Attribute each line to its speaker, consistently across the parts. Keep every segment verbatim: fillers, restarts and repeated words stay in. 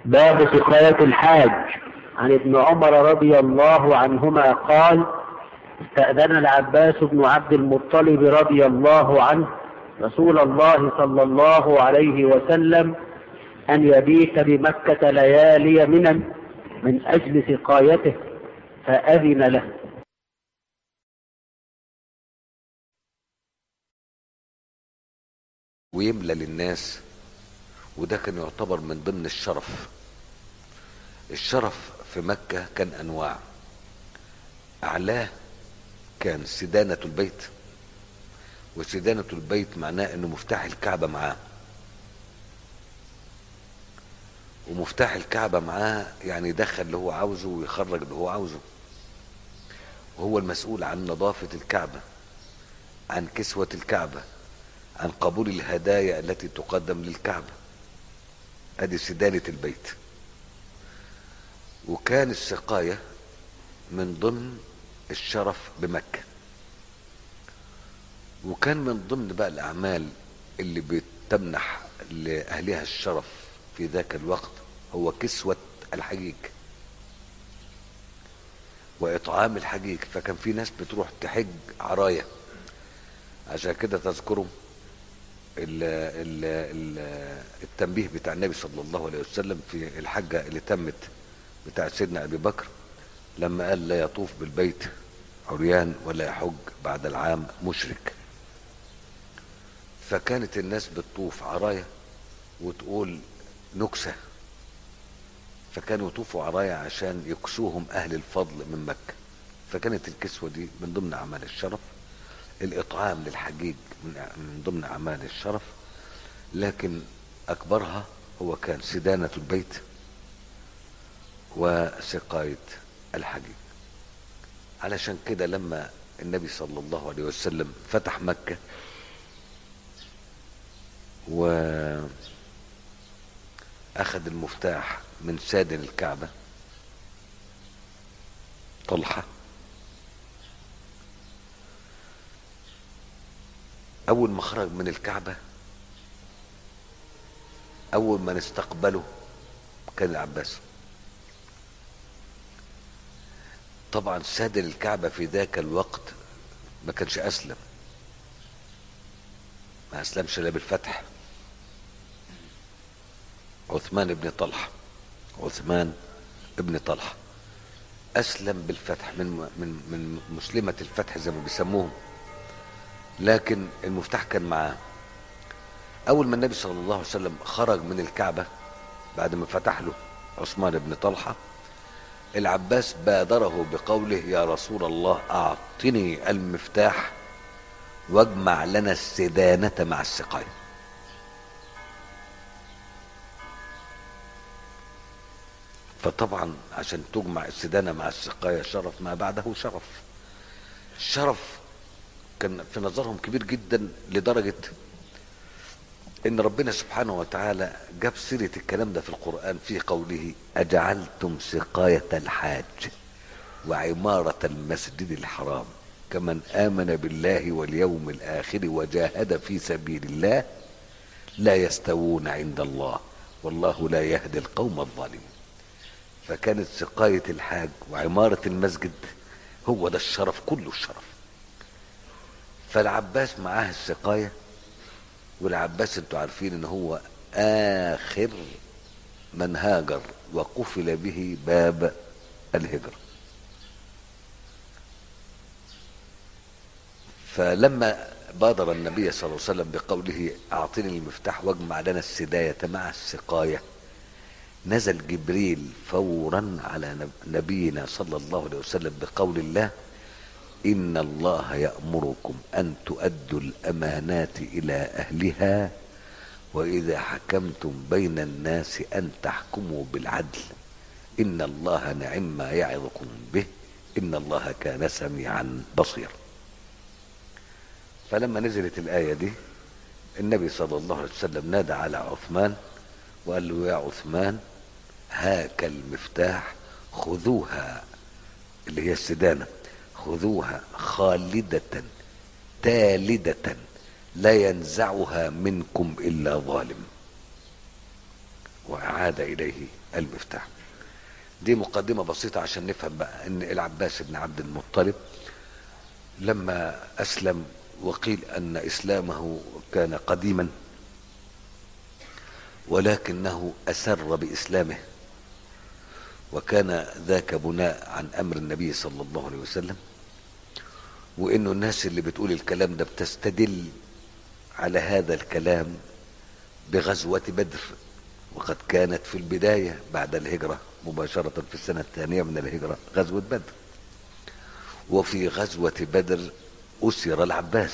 Speaker 1: باب سقاية الحاج. عن ابن عمر رضي الله عنهما قال: استأذن العباس بن عبد المطلب رضي الله عنه رسول الله صلى الله عليه وسلم أن يبيت بمكة ليالي منى من أجل سقايته، فأذن له.
Speaker 2: ويملى للناس، وده كان يعتبر من ضمن الشرف. الشرف في مكة كان أنواع. أعلاه كان سدانة البيت، وسدانة البيت معناه أنه مفتاح الكعبة معاه، ومفتاح الكعبة معاه يعني يدخل اللي هو عاوزه ويخرج اللي هو عاوزه، وهو المسؤول عن نظافة الكعبة، عن كسوة الكعبة، عن قبول الهدايا التي تقدم للكعبة. ادي سدانة البيت. وكان السقاية من ضمن الشرف بمكة، وكان من ضمن بقى الأعمال اللي بتمنح لأهلها الشرف في ذاك الوقت هو كسوة الحجيج وإطعام الحجيج. فكان في ناس بتروح تحج عراية. عشان كده تذكروا ال ال ال التنبيه بتاع النبي صلى الله عليه وسلم في الحجة اللي تمت بتاع سيدنا أبي بكر، لما قال: لا يطوف بالبيت عريان ولا يحج بعد العام مشرك. فكانت الناس بتطوف عراية وتقول نكسة، فكانوا يطوفوا عراية عشان يكسوهم أهل الفضل من مكة. فكانت الكسوة دي من ضمن أعمال الشرف. الإطعام للحجيج من ضمن أعمال الشرف، لكن أكبرها هو كان سدانة البيت وسقاية الحجيج. علشان كده لما النبي صلى الله عليه وسلم فتح مكة وأخذ المفتاح من سادن الكعبة طلحة، أول ما خرج من الكعبة أول ما نستقبله كان العباس. طبعا سادن الكعبة في ذاك الوقت ما كانش أسلم، ما أسلمش إلا بالفتح. عثمان بن طلحة عثمان ابن طلحة أسلم بالفتح، من من من مسلمة الفتح زي ما بيسموهم، لكن المفتاح كان معاه. أول ما النبي صلى الله عليه وسلم خرج من الكعبة بعد ما فتح له عثمان بن طلحة، العباس بادره بقوله: يا رسول الله أعطني المفتاح واجمع لنا السدانة مع السقاية. فطبعا عشان تجمع السدانة مع السقاية شرف ما بعده شرف. الشرف كان في نظرهم كبير جدا، لدرجة ان ربنا سبحانه وتعالى جاب سيرة الكلام ده في القرآن في قوله: أجعلتم سقاية الحاج وعمارة المسجد الحرام كمن آمن بالله واليوم الآخر وجاهد في سبيل الله لا يستوون عند الله والله لا يهدي القوم الظالمين. فكانت سقاية الحاج وعمارة المسجد هو ده الشرف، كله الشرف. فالعباس معاه السقاية، والعباس انتوا عارفين ان هو آخر من هاجر وقفل به باب الهجرة. فلما بادر النبي صلى الله عليه وسلم بقوله: أعطني المفتاح واجمع لنا السداية مع السقاية، نزل جبريل فورا على نبينا صلى الله عليه وسلم بقول الله: إن الله يأمركم أن تؤدوا الأمانات إلى أهلها وإذا حكمتم بين الناس أن تحكموا بالعدل إن الله نعم ما يعظكم به إن الله كان سميعا بصيرا. فلما نزلت الآية دي النبي صلى الله عليه وسلم نادى على عثمان وقال له: يا عثمان هاك المفتاح خذوها، اللي هي السدانة، خذوها خالدة تالدة لا ينزعها منكم إلا ظالم. وأعاد إليه المفتاح. دي مقدمة بسيطة عشان نفهم بقى ان العباس بن عبد المطلب لما أسلم، وقيل أن إسلامه كان قديما ولكنه أسر بإسلامه، وكان ذاك بناء عن أمر النبي صلى الله عليه وسلم، وإنه الناس اللي بتقول الكلام ده بتستدل على هذا الكلام بغزوة بدر، وقد كانت في البداية بعد الهجرة مباشرة في السنة الثانية من الهجرة غزوة بدر. وفي غزوة بدر أسر العباس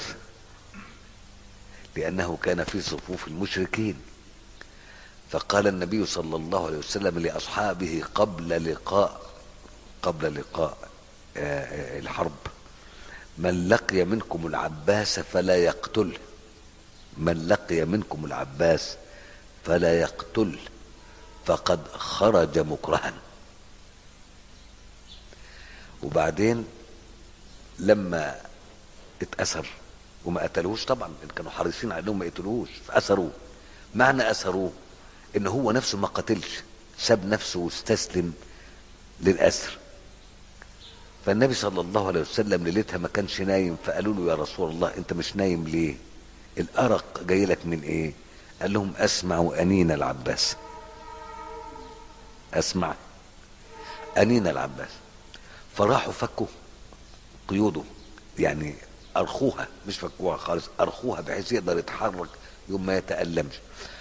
Speaker 2: لأنه كان في صفوف المشركين، فقال النبي صلى الله عليه وسلم لأصحابه قبل لقاء قبل لقاء الحرب: من لقي منكم العباس فلا يقتله، من لقي منكم العباس فلا يقتل فقد خرج مكرها. وبعدين لما اتأسر وما قتلوش، طبعا كانوا حريصين على انهم ما يقتلوش فأسروه. معنى أسروه ان هو نفسه ما قتلش، ساب نفسه واستسلم للأسر. فالنبي صلى الله عليه وسلم ليلتها ما كانش نايم، فقالوا له: يا رسول الله انت مش نايم ليه؟ الأرق جاي لك من ايه؟ قال لهم: اسمع أنين العباس، اسمع أنين العباس. فراحوا فكوا قيوده، يعني أرخوها، مش فكوها خالص، أرخوها بحيث يقدر يتحرك يوم ما يتألمش.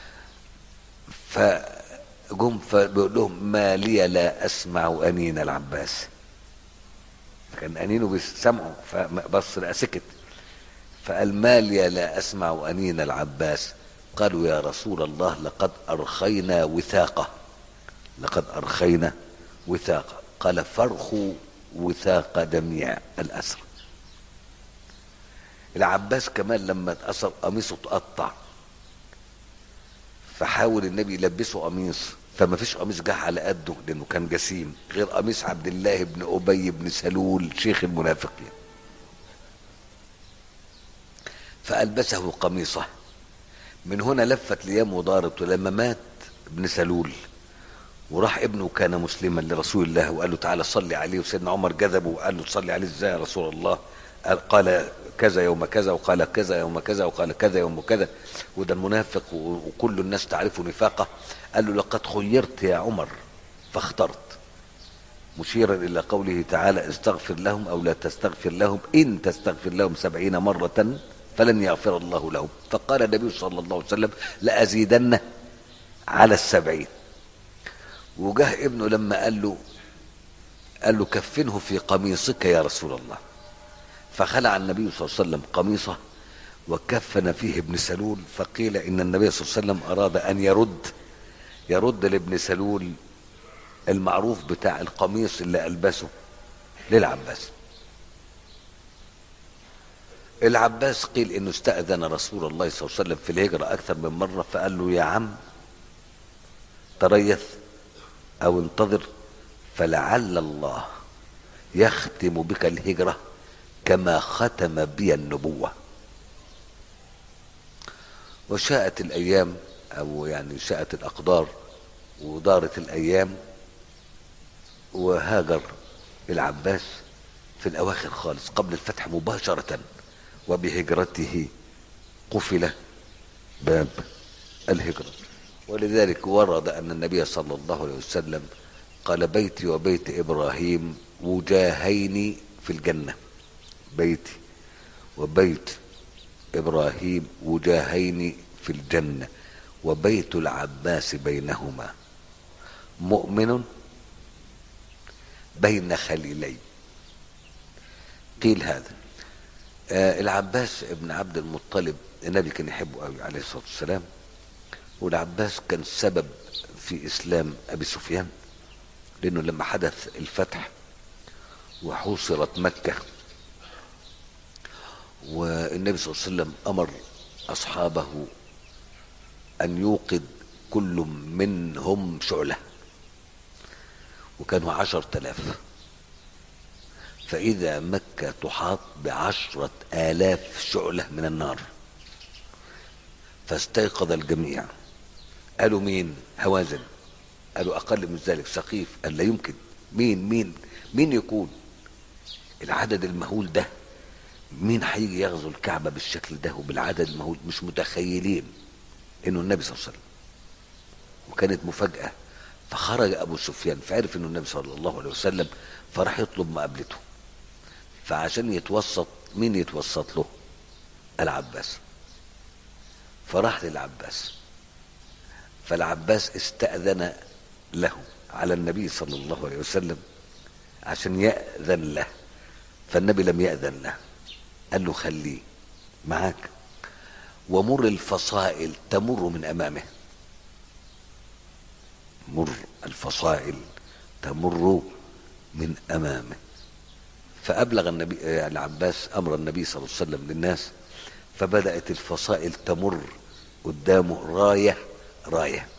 Speaker 2: فجم فبيقول لهم: ما لي لا أسمع أنين العباس. كان أنينه بيسمعه فبص لقى سكت، فقال: ما لي لا أسمع أنين العباس. قالوا: يا رسول الله لقد أرخينا وثاقه، لقد أرخينا وثاقه. قال: فارخوا وثاق جميع الأسرى. العباس كمان لما اتأثر قميصه اتقطع، فحاول النبي يلبسه قميص، فما فيش قميص جه على قده لأنه كان جسيم، غير قميص عبد الله بن أبي بن سلول شيخ المنافقين، فألبسه قميصه. من هنا لفت ليام ودارت، ولما مات ابن سلول وراح ابنه كان مسلما لرسول الله وقال له: تعالى صلي عليه، وسيدنا عمر جذبه وقال له: صلي عليه ازاي يا رسول الله؟ قال كذا يوم كذا، وقال كذا يوم كذا، وقال كذا يوم كذا، وده المنافق وكل الناس تعرف نفاقه. قال له: لقد خيرت يا عمر فاخترت، مشيرا الى قوله تعالى: استغفر لهم او لا تستغفر لهم ان تستغفر لهم سبعين مرة فلن يغفر الله لهم. فقال النبي صلى الله عليه وسلم: لأزيدن على السبعين. وجه ابنه لما قال له قال له: كفنه في قميصك يا رسول الله. فخلع النبي صلى الله عليه وسلم قميصه وكفن فيه ابن سلول. فقيل ان النبي صلى الله عليه وسلم اراد ان يرد يرد لابن سلول المعروف بتاع القميص اللي ألبسه للعباس. العباس قيل انه استأذن رسول الله صلى الله عليه وسلم في الهجرة اكثر من مرة، فقال له: يا عم تريث او انتظر فلعل الله يختم بك الهجرة كما ختم بي النبوة. وشاءت الايام، او يعني شاءت الاقدار ودارت الايام، وهاجر العباس في الاواخر خالص قبل الفتح مباشرة، وبهجرته قفل باب الهجرة. ولذلك ورد أن النبي صلى الله عليه وسلم قال: بيتي وبيت إبراهيم وجاهين في الجنة، بيتي وبيت إبراهيم وجاهين في الجنة، وبيت العباس بينهما مؤمن بين خليلين. قيل هذا آه العباس ابن عبد المطلب النبي كان يحبه قوي عليه الصلاة والسلام، والعباس كان سبب في إسلام أبي سفيان، لأنه لما حدث الفتح وحوصرت مكة والنبي صلى الله عليه وسلم أمر أصحابه أن يوقد كل منهم شعلة، وكانوا عشر تلاف، فإذا مكة تحاط بعشرة آلاف شعلة من النار، فاستيقظ الجميع قالوا مين؟ هوازن. قالوا اقل من ذلك. ثقيف قال لا يمكن. مين مين مين يكون العدد المهول ده؟ مين هيجي يغزو الكعبة بالشكل ده وبالعدد المهول؟ مش متخيلين انه النبي صلى الله عليه وسلم. وكانت مفاجأة. فخرج ابو سفيان فعرف انه النبي صلى الله عليه وسلم، فراح يطلب مقابلته. فعشان يتوسط، مين يتوسط له؟ العباس. فراح للعباس، فالعباس استأذن له على النبي صلى الله عليه وسلم عشان يأذن له، فالنبي لم يأذن له. قال له خليه معاك ومر الفصائل تمر من أمامه. مر الفصائل تمر من أمامه. فأبلغ النبي العباس أمر النبي صلى الله عليه وسلم للناس، فبدأت الفصائل تمر قدامه راية راية،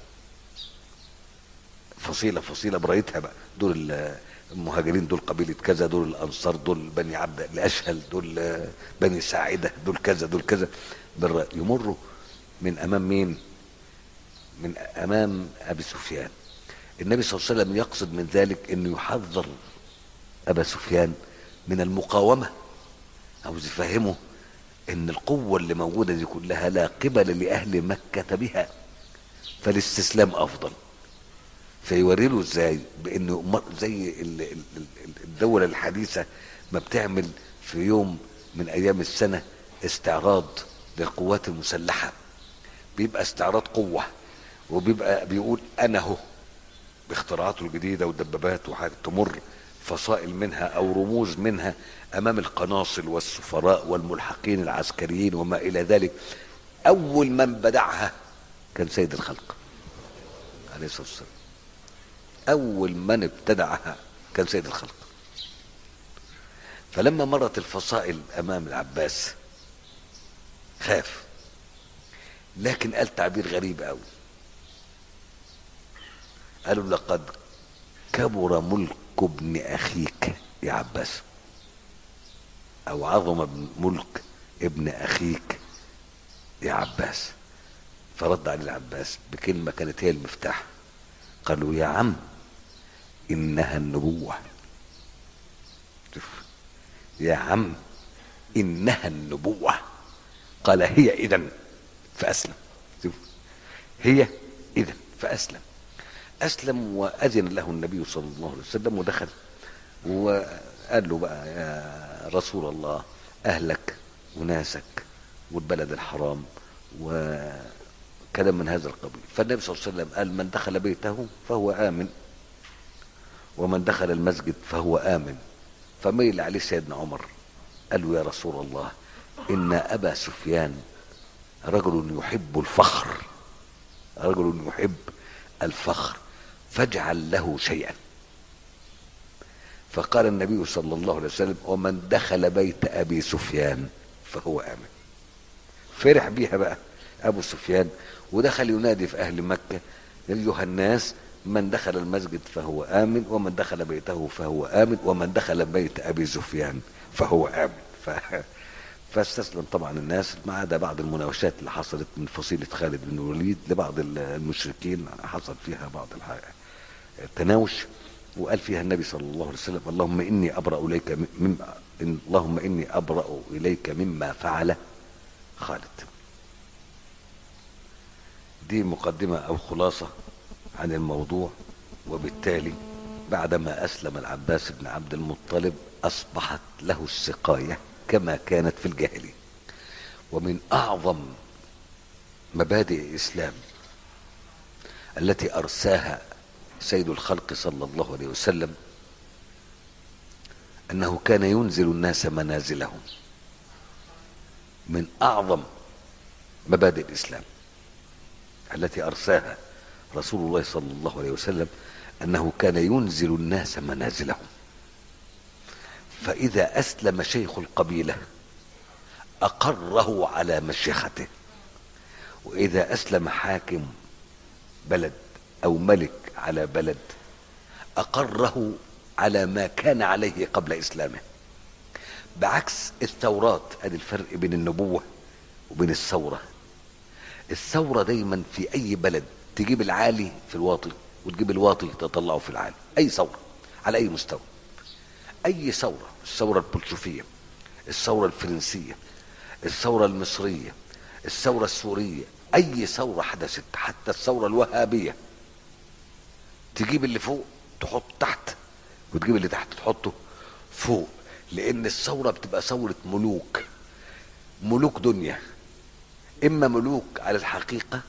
Speaker 2: فصيلة فصيلة برايتها بقى. دول المهاجرين، دول قبيلة كذا، دول الأنصار، دول بني عبد الأشهل، دول بني ساعدة، دول كذا دول كذا، يمروا من أمام مين؟ من أمام أبي سفيان. النبي صلى الله عليه وسلم يقصد من ذلك أنه يحذر أبا سفيان من المقاومة، عاوز يفهمه ان القوة اللي موجودة دي كلها لا قبل لأهل مكة بها، فالاستسلام أفضل. فيوري له ازاي بانه زي الدولة الحديثة ما بتعمل في يوم من ايام السنة استعراض للقوات المسلحة، بيبقى استعراض قوة، وبيبقى بيقول انا هو باختراعاته الجديدة والدبابات وحاجة، تمر فصائل منها او رموز منها امام القناصل والسفراء والملحقين العسكريين وما الى ذلك. اول من بدعها كان سيد الخلق عليه الصلاة والسلام. اول من ابتدعها كان سيد الخلق. فلما مرت الفصائل امام العباس خاف، لكن قال تعبير غريب قوي. قالوا لقد كبر ملك ابن اخيك يا عباس، او عظم ملك ابن اخيك يا عباس. فرد عليه العباس بكلمة كانت هي المفتاح، قالوا يا عم انها النبوة. شوف، يا عم انها النبوة. قال هي اذن فاسلم. شوف، هي اذن فاسلم. اسلم واذن له النبي صلى الله عليه وسلم ودخل، وقال له بقى يا رسول الله اهلك وناسك والبلد الحرام وكلام من هذا القبيل. فالنبي صلى الله عليه وسلم قال من دخل بيته فهو آمن، ومن دخل المسجد فهو آمن. فميل عليه سيدنا عمر قال له يا رسول الله إن أبا سفيان رجل يحب الفخر، رجل يحب الفخر، فاجعل له شيئا. فقال النبي صلى الله عليه وسلم ومن دخل بيت أبي سفيان فهو آمن. فرح بيها بقى أبو سفيان ودخل ينادي في أهل مكة أيها الناس من دخل المسجد فهو آمن، ومن دخل بيته فهو آمن، ومن دخل بيت أبي سفيان فهو آمن. ف... فاستسلم طبعا الناس، ما عدا بعض المناوشات اللي حصلت من فصيلة خالد بن الوليد لبعض المشركين، حصل فيها بعض التناوش، وقال فيها النبي صلى الله عليه وسلم اللهم إني أبرأ إليك مما اللهم إني أبرأ إليك مما فعل خالد. دي مقدمة أو خلاصة عن الموضوع. وبالتالي بعدما أسلم العباس بن عبد المطلب أصبحت له السقاية كما كانت في الجاهلية. ومن أعظم مبادئ الإسلام التي أرساها سيد الخلق صلى الله عليه وسلم أنه كان ينزل الناس منازلهم. من أعظم مبادئ الإسلام التي أرساها رسول الله صلى الله عليه وسلم أنه كان ينزل الناس منازلهم. فإذا أسلم شيخ القبيلة أقره على مشيخته، وإذا أسلم حاكم بلد أو ملك على بلد أقره على ما كان عليه قبل إسلامه. بعكس الثورات، ادي الفرق بين النبوة وبين الثورة. الثورة دايما في أي بلد تجيب العالي في الواطي وتجيب الواطي تطلعه في العالي. اي ثورة على اي مستوى، اي ثورة، الثورة البولشوفية، الثورة الفرنسية، الثورة المصرية، الثورة السورية، اي ثورة حدثت، حتى الثورة الوهابية، تجيب اللي فوق تحط تحت وتجيب اللي تحت تحطه فوق. لان الثورة بتبقى ثورة ملوك، ملوك دنيا، اما ملوك على الحقيقة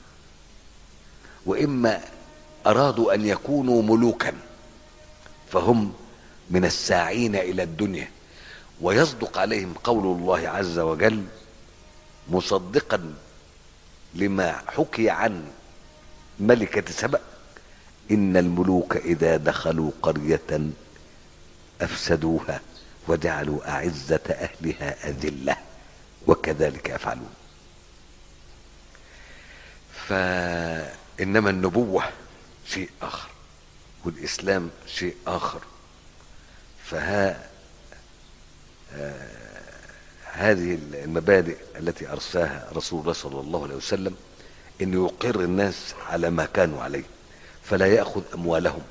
Speaker 2: واما ارادوا ان يكونوا ملوكا، فهم من الساعين الى الدنيا. ويصدق عليهم قول الله عز وجل مصدقا لما حكي عن ملكة سبأ: إن الملوك إذا دخلوا قرية أفسدوها وجعلوا أعزة أهلها أذلة وكذلك يفعلون. فإنما النبوة شيء آخر والإسلام شيء آخر. فها آه هذه المبادئ التي أرساها رسول الله صلى الله عليه وسلم إنه يقر الناس على ما كانوا عليه، فلا يأخذ أموالهم،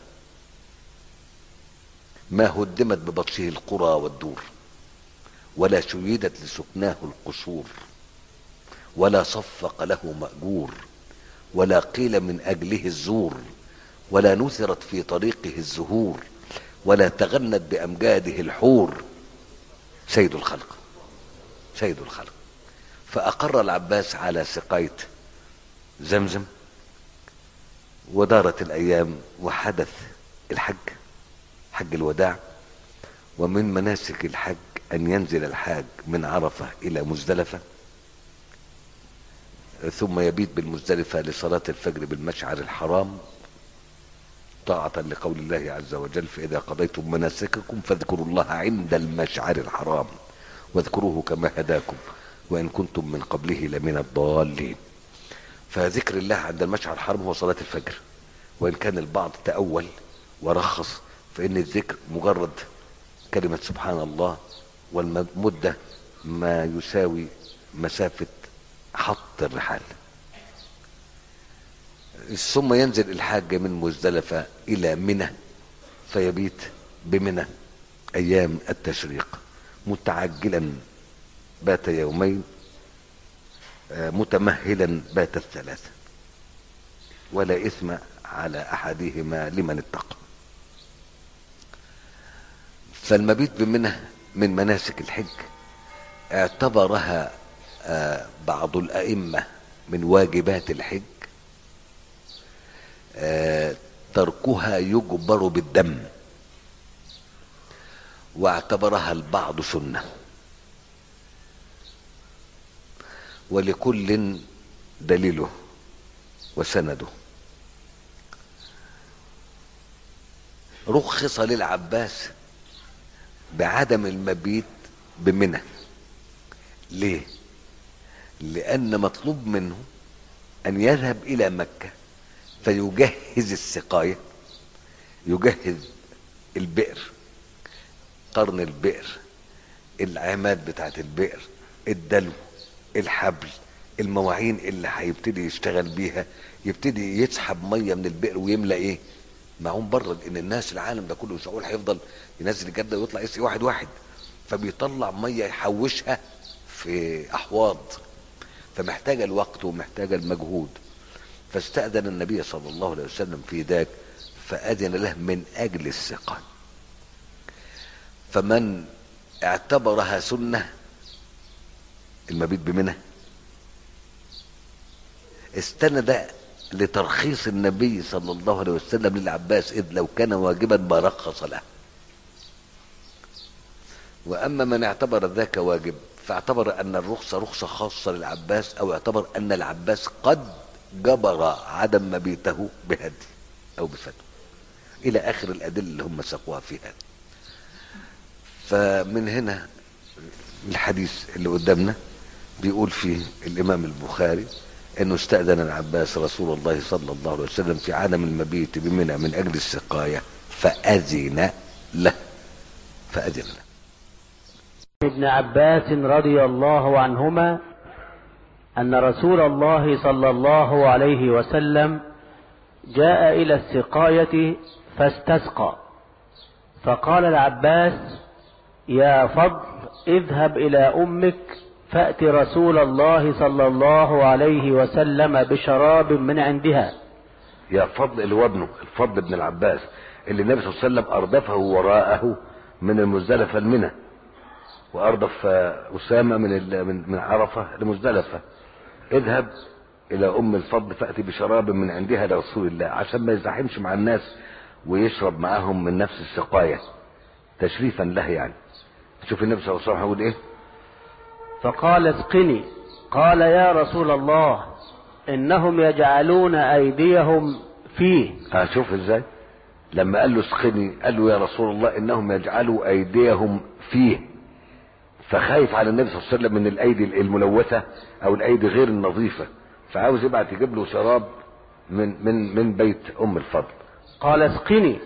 Speaker 2: ما هدمت ببطشه القرى والدور، ولا شيدت لسكناه القصور، ولا صفق له مأجور، ولا قيل من أجله الزور، ولا نثرت في طريقه الزهور، ولا تغنت بأمجاده الحور. سيد الخلق، سيد الخلق. فأقر العباس على سقاية زمزم، ودارت الأيام وحدث الحج، حج الوداع. ومن مناسك الحج أن ينزل الحاج من عرفة إلى مزدلفة، ثم يبيت بالمزدلفة لصلاة الفجر بالمشعر الحرام، طاعة لقول الله عز وجل: فإذا قضيتم مناسككم فاذكروا الله عند المشعر الحرام واذكروه كما هداكم وإن كنتم من قبله لمن الضالين. فذكر الله عند المشعر الحرام هو صلاة الفجر، وإن كان البعض تأول ورخص فإن الذكر مجرد كلمة سبحان الله، والمدة ما يساوي مسافة حط الرحال. ثم ينزل الحاج من مزدلفة إلى منى، فيبيت بمنى أيام التشريق، متعجلا بات يومين، متمهلا بات الثلاثة، ولا إثم على أحدهما لمن اتقى. فالمبيت بمنى من مناسك الحج، اعتبرها بعض الأئمة من واجبات الحج، تركها يجبر بالدم، واعتبرها البعض سنة، ولكل دليله وسنده. رخص للعباس بعدم المبيت بمنى. ليه؟ لأن مطلوب منه أن يذهب إلى مكة فيجهز السقاية، يجهز البئر، قرن البئر، العماد بتاعت البئر، الدلو، الحبل، المواعين اللي هيبتدي يشتغل بيها، يبتدي يسحب ميه من البئر ويملى ايه؟ معون بره. لان الناس العالم ده كله مش هقول هيفضل ينزل الجده ويطلع يسقي واحد واحد، فبيطلع ميه يحوشها في احواض، فمحتاجه الوقت ومحتاجه المجهود. فاستأذن النبي صلى الله عليه وسلم في ذاك، فأذن له من أجل السقاية. فمن اعتبرها سنة المبيت بمنى استند لترخيص النبي صلى الله عليه وسلم للعباس، إذ لو كان واجبا ما رخص له. وأما من اعتبر ذاك واجب فاعتبر أن الرخصة رخصة خاصة للعباس، أو اعتبر أن العباس قد جبر عدم مبيته بهدي أو بفتوى، إلى آخر الأدلة اللي هم ساقوها في هذا. فمن هنا الحديث اللي قدامنا بيقول فيه الإمام البخاري أنه استأذن العباس رسول الله صلى الله عليه وسلم في عدم المبيت بمنى من أجل السقاية، فأذن له فأذن له.
Speaker 1: ابن عباس رضي الله عنهما أن رسول الله صلى الله عليه وسلم جاء إلى السقاية فاستسقى، فقال العباس: يا فضل اذهب إلى أمك فأت رسول الله صلى الله عليه وسلم بشراب من عندها.
Speaker 2: يا فضل اللي هو ابنه الفضل بن العباس اللي النبي صلى الله عليه وسلم أردفه وراءه من المزدلفة المنى، وأردف أسامة من من عرفة لمزدلفة. اذهب إلى أم الفضل فأتي بشراب من عندها لرسول الله، عشان ما يزاحمش مع الناس ويشرب معهم من نفس السقاية تشريفا له. يعني شوف النبي صلى الله عليه وسلم يقول ايه:
Speaker 1: فقال: اسقني. قال: يا رسول الله إنهم يجعلون أيديهم فيه.
Speaker 2: شوف ازاي لما قال له اسقني قال له: يا رسول الله إنهم يجعلوا أيديهم فيه، فخايف على النبي صلى الله عليه وسلم من الأيدي الملوثة أو الأيدي غير النظيفة، فعاوز يبعت يجيب له شراب من من من بيت أم الفضل.
Speaker 1: قال: اسقني،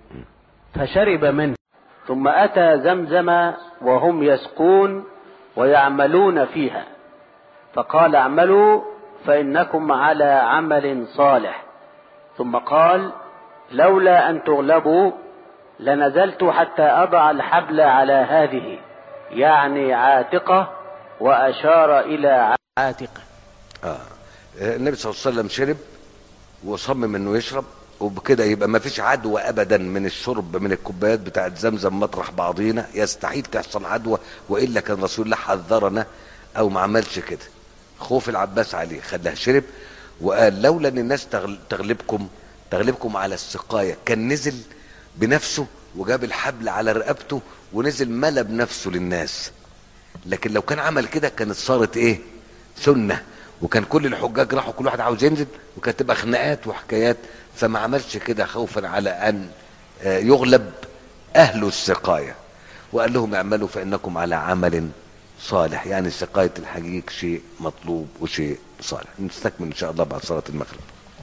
Speaker 1: فشرب منه. ثم أتى زمزم وهم يسقون ويعملون فيها، فقال: اعملوا فإنكم على عمل صالح. ثم قال: لولا أن تغلبوا لنزلت حتى أضع الحبل على هذه، يعني عاتقة، وأشار إلى عاتقة.
Speaker 2: آه. النبي صلى الله عليه وسلم شرب وصمم انه يشرب، وبكده يبقى ما فيش عدوى ابدا من الشرب من الكوبايات بتاعت زمزم مطرح بعضينا، يستحيل تحصل عدوى، والا كان رسول الله حذرنا او ما عملش كده. خوف العباس عليه خلاه شرب، وقال: لولا ان الناس تغلبكم تغلبكم على السقاية، كان نزل بنفسه وجاب الحبل على رقبته ونزل ملى بنفسه للناس. لكن لو كان عمل كده كانت صارت ايه؟ سنة، وكان كل الحجاج راحوا كل واحد عاوز ينزل، وكانت تبقى خناقات وحكايات. فما عملش كده خوفا على ان يغلب اهل السقاية، وقال لهم: اعملوا فانكم على عمل صالح. يعني سقاية الحقيق شيء مطلوب وشيء صالح. نستكمل ان شاء الله بعد صلاة المغرب.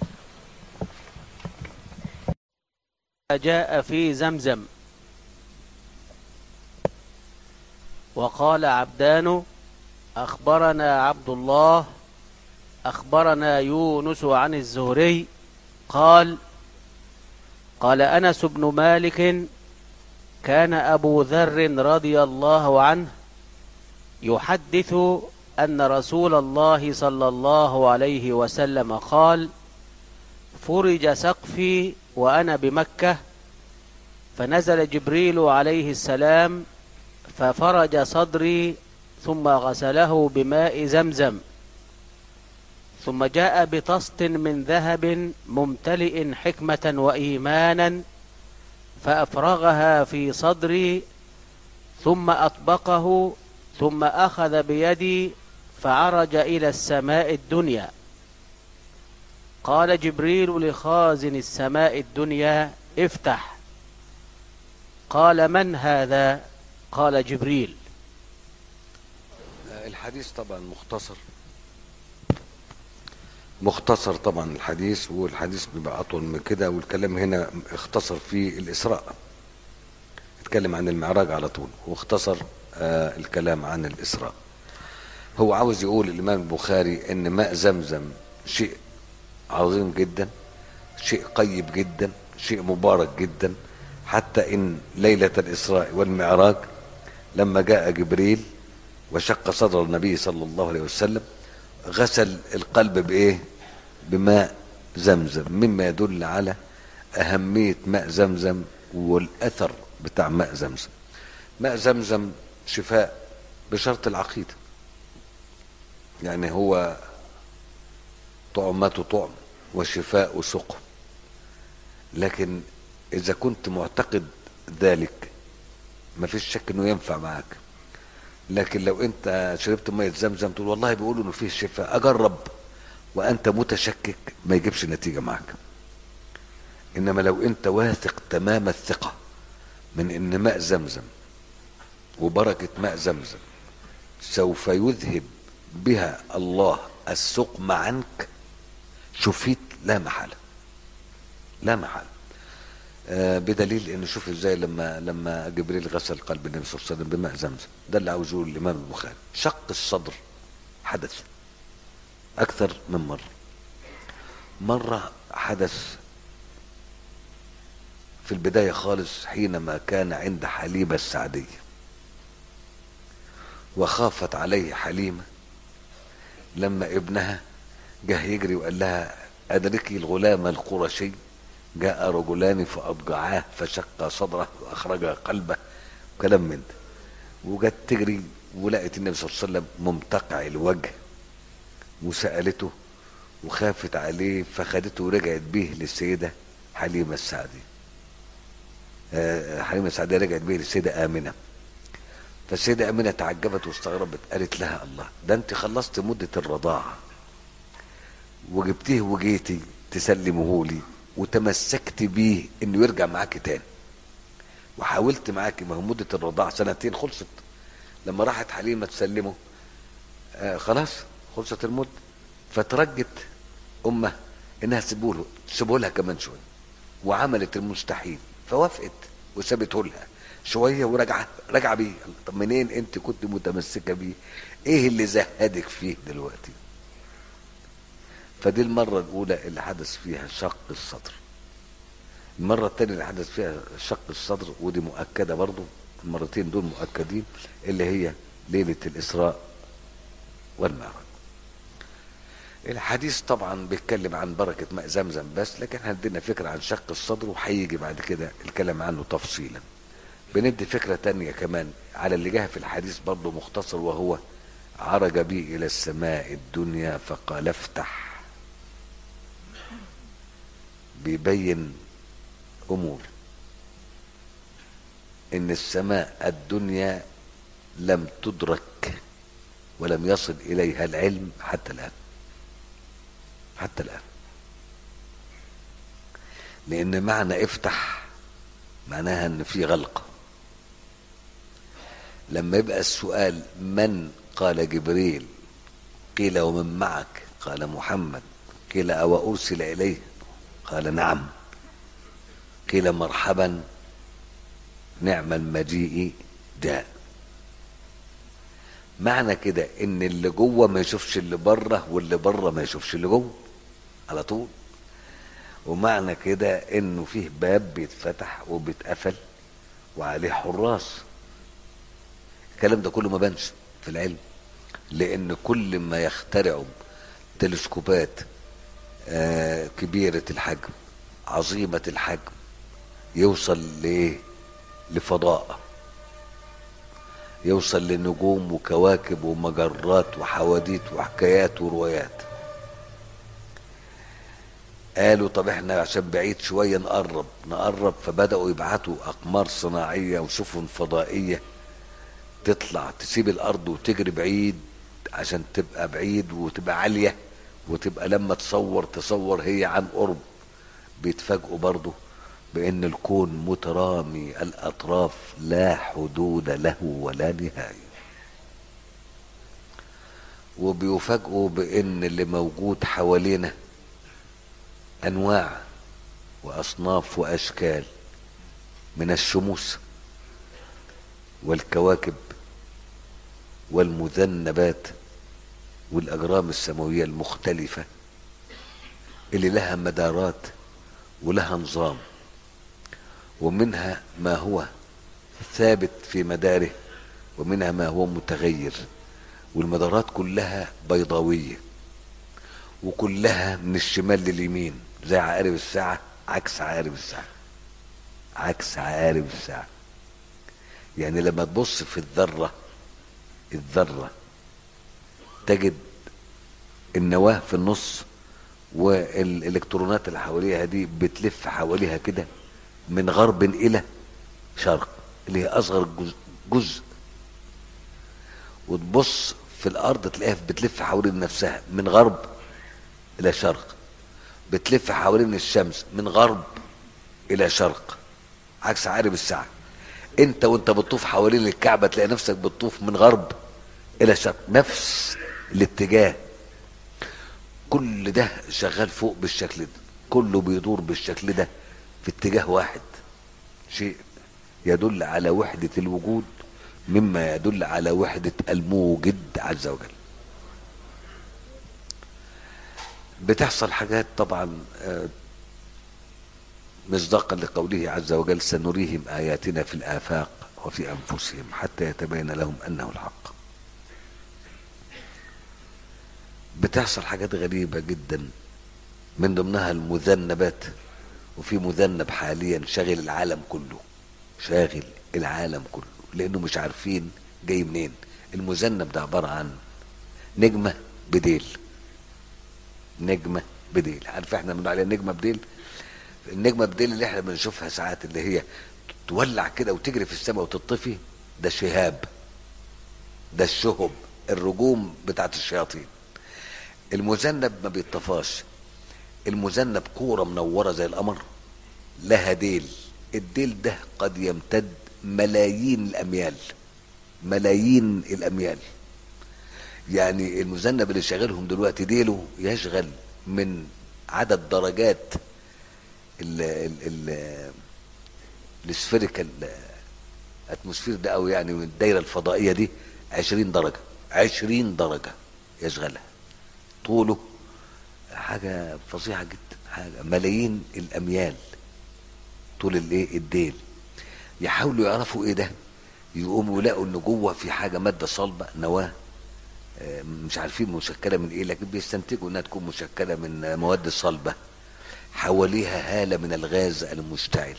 Speaker 1: جاء في زمزم. وقال عبدان: أخبرنا عبد الله أخبرنا يونس عن الزهري قال: قال أنس بن مالك: كان أبو ذر رضي الله عنه يحدث أن رسول الله صلى الله عليه وسلم قال: فرج سقفي وأنا بمكة، فنزل جبريل عليه السلام ففرج صدري ثم غسله بماء زمزم، ثم جاء بطست من ذهب ممتلئ حكمة وإيمانا فأفرغها في صدري، ثم أطبقه، ثم أخذ بيدي فعرج إلى السماء الدنيا. قال جبريل لخازن السماء الدنيا: افتح. قال: من هذا؟ قال: جبريل.
Speaker 2: الحديث طبعا مختصر مختصر طبعا الحديث، والحديث بيبقى اطول من كده، والكلام هنا اختصر في الاسراء، اتكلم عن المعراج على طول واختصر آه الكلام عن الاسراء. هو عاوز يقول الامام البخاري ان ماء زمزم شيء عظيم جدا، شيء طيب جدا، شيء مبارك جدا، حتى ان ليلة الاسراء والمعراج لما جاء جبريل وشق صدر النبي صلى الله عليه وسلم غسل القلب بايه؟ بماء زمزم، مما يدل على اهمية ماء زمزم والاثر بتاع ماء زمزم. ماء زمزم شفاء بشرط العقيدة، يعني هو طعمته طعم وشفاء سقم، لكن اذا كنت معتقد ذلك ما فيش شك انه ينفع معك. لكن لو انت شربت مية زمزم تقول والله بيقولوا انه فيه شفاء، اجرب، وانت متشكك ما يجيبش نتيجة معك. انما لو انت واثق تمام الثقة من ان ماء زمزم وبركة ماء زمزم سوف يذهب بها الله السقم عنك، شفيت لا محالة لا محالة. آه بدليل ان شوف ازاي لما لما جبريل غسل قلب النبي صلى الله عليه وسلم بماء زمزم، ده اللي عاوز يقوله الامام البخاري. شق الصدر حدث اكثر من مرة، مرة حدث في البداية خالص حينما كان عند حليمة السعدية، وخافت عليه حليمة لما ابنها جه يجري وقال لها أدركي الغلام القرشي جاء رجلان فأضجعاه فشق صدره وأخرج قلبه، كلام من ده. وجت تجري ولقت النبي صلى الله عليه وسلم ممتقع الوجه، وسألته وخافت عليه فخدته ورجعت به للسيدة حليمة السعدية. حليمة السعدية رجعت به للسيدة آمنة. فالسيدة آمنة تعجبت واستغربت، قالت لها الله، ده انت خلصت مدة الرضاعة وجبتيه وجيتي تسلمه لي وتمسكت بيه انه يرجع معاكي تاني، وحاولت معاكي، ما هو مدة الرضاعة سنتين خلصت. لما راحت حليمة تسلمه آه خلاص خلصت المدة، فترجت امه انها تسيبه تسيبه لها كمان شويه، وعملت المستحيل فوافقت وسابته لها شويه ورجع رجع بيه. طب منين انت كنت متمسكه بيه؟ ايه اللي زهدك فيه دلوقتي؟ فدي المره الاولى اللي حدث فيها شق الصدر. المره الثانيه اللي حدث فيها شق الصدر ودي مؤكده برضو، المرتين دول مؤكدين، اللي هي ليله الاسراء والمعراج. الحديث طبعا بيتكلم عن بركة ماء زمزم بس، لكن هندينا فكرة عن شق الصدر وهيجي بعد كده الكلام عنه تفصيلا. بندي فكرة تانية كمان على اللي جه في الحديث برضه مختصر، وهو عرج بي إلى السماء الدنيا فقال افتح. بيبين أمور، إن السماء الدنيا لم تدرك ولم يصل إليها العلم حتى الآن، حتى الآن. لأن معنى افتح معناها ان في غلق. لما يبقى السؤال من؟ قال جبريل. قيل ومن معك؟ قال محمد. قيل أو أرسل إليه؟ قال نعم. قيل مرحبا نعم المجيء جاء. معنى كده ان اللي جوه ما يشوفش اللي بره، واللي بره ما يشوفش اللي جوه على طول. ومعنى كده انه فيه باب بيتفتح وبيتقفل وعليه حراس. الكلام ده كله ما بانش في العلم، لان كل ما يخترعوا تلسكوبات آه كبيرة الحجم عظيمة الحجم يوصل لايه؟ لفضاء، يوصل لنجوم وكواكب ومجرات وحواديت وحكايات وروايات. قالوا طب احنا عشان بعيد شوية نقرب نقرب فبدأوا يبعتوا أقمار صناعية وسفن فضائية تطلع تسيب الأرض وتجري بعيد عشان تبقى بعيد وتبقى عالية، وتبقى لما تصور تصور هي عن قرب. بيتفاجئوا برضو بأن الكون مترامي الأطراف لا حدود له ولا نهاية. وبيفاجئوا بأن اللي موجود حوالينا أنواع وأصناف وأشكال من الشموس والكواكب والمذنبات والأجرام السماوية المختلفة اللي لها مدارات ولها نظام، ومنها ما هو ثابت في مداره ومنها ما هو متغير. والمدارات كلها بيضاوية وكلها من الشمال لليمين زي عقارب الساعة، عكس عقارب الساعة، عكس عقارب الساعة. يعني لما تبص في الذرة الذرة تجد النواة في النص والالكترونات اللي حواليها دي بتلف حواليها كده من غرب الى شرق، اللي هي اصغر جزء, جزء. وتبص في الارض تلاقيها بتلف حوالين نفسها من غرب الى شرق، بتلف حوالين الشمس من غرب الى شرق، عكس عقارب الساعة. انت وانت بتطوف حوالين الكعبة تلاقي نفسك بتطوف من غرب الى شرق، نفس الاتجاه. كل ده شغال فوق بالشكل ده، كله بيدور بالشكل ده في اتجاه واحد. شيء يدل على وحدة الوجود مما يدل على وحدة الموجد عز وجل. بتحصل حاجات طبعا مصداقا لقوله عز وجل سنريهم آياتنا في الآفاق وفي أنفسهم حتى يتبين لهم أنه الحق. بتحصل حاجات غريبة جدا، من ضمنها المذنبات. وفي مذنب حاليا شاغل العالم كله، شاغل العالم كله لأنه مش عارفين جاي منين. المذنب ده عبارة عن نجمة بديل، نجمة بديل. عارف احنا بنقول عليها نجمة بديل؟ النجمة بديل اللي احنا بنشوفها ساعات اللي هي تولع كده وتجري في السماء وتطفي، ده شهاب، ده الشهب، الرجوم بتاعت الشياطين. المذنب ما بيطفاش، المذنب كورة منورة زي القمر لها ديل، الديل ده قد يمتد ملايين الأميال، ملايين الأميال. يعني المذنب اللي شغالهم دلوقتي ديله يشغل من عدد درجات ال ال ال السفيريكال اتموسفير ده، او يعني من الدايره الفضائيه دي عشرين درجه، عشرين درجه يشغلها. طوله حاجه فظيعه جدا، حاجه ملايين الاميال طول الايه الديل. يحاولوا يعرفوا ايه ده، يقوموا يلاقوا ان جوه في حاجه ماده صلبه، نواه مش عارفين مشكله من ايه، لكن بيستنتجوا انها تكون مشكله من مواد صلبه حواليها هاله من الغاز المشتعل،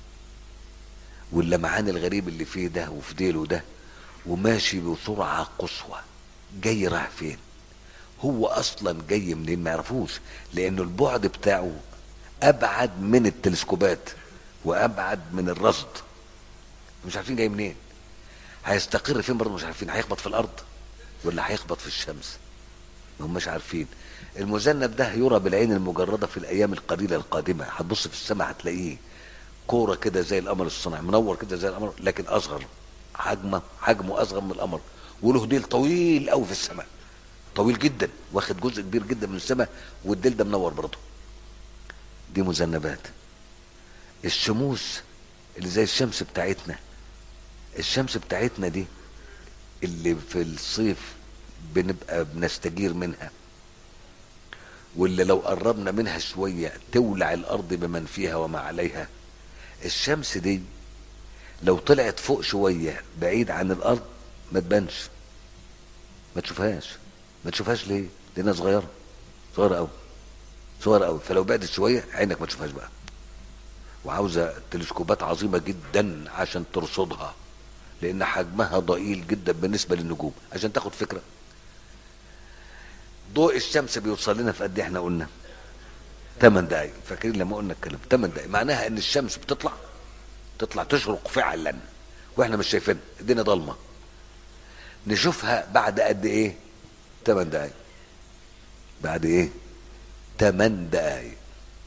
Speaker 2: واللمعان الغريب اللي فيه ده وفي ديله ده، وماشي بسرعه قصوى. جاي راح فين؟ هو اصلا جاي منين ما يعرفوش، لانه البعد بتاعه ابعد من التلسكوبات وابعد من الرصد، مش عارفين جاي منين. هيستقر فين برضه مش عارفين، هيخبط في الارض ولا هيخبط في الشمس، ما هماش عارفين. المذنب ده يرى بالعين المجرده في الايام القليله القادمه، هتبص في السماء هتلاقيه كوره كده زي القمر الصناعي، منور كده زي القمر، لكن اصغر، حجمه حجمه اصغر من القمر، وله ديل طويل قوي في السماء، طويل جدا، واخد جزء كبير جدا من السماء، والديل ده منور برضه. دي مذنبات. الشموس اللي زي الشمس بتاعتنا، الشمس بتاعتنا دي اللي في الصيف بنبقى بنستجير منها، واللي لو قربنا منها شوية تولع الأرض بمن فيها وما عليها. الشمس دي لو طلعت فوق شوية بعيد عن الأرض ما تبانش، ما تشوفهاش. ما تشوفهاش ليه؟ لأنها صغيرة، صغيرة أوي، صغيرة أوي. فلو بعدت شوية عينك ما تشوفهاش بقى، وعاوزة تلسكوبات عظيمة جدا عشان ترصدها، لأن حجمها ضئيل جدا بالنسبة للنجوم. عشان تاخد فكرة، ضوء الشمس بيوصل لنا في قد ايه؟ احنا قلنا ثمان دقايق، فاكرين لما قلنا الكلام؟ ثمان دقايق، معناها ان الشمس بتطلع تطلع تشرق فعلا واحنا مش شايفينها، الدنيا ضلمه. نشوفها بعد قد ايه؟ ثمان دقايق. بعد ايه؟ ثمان دقايق.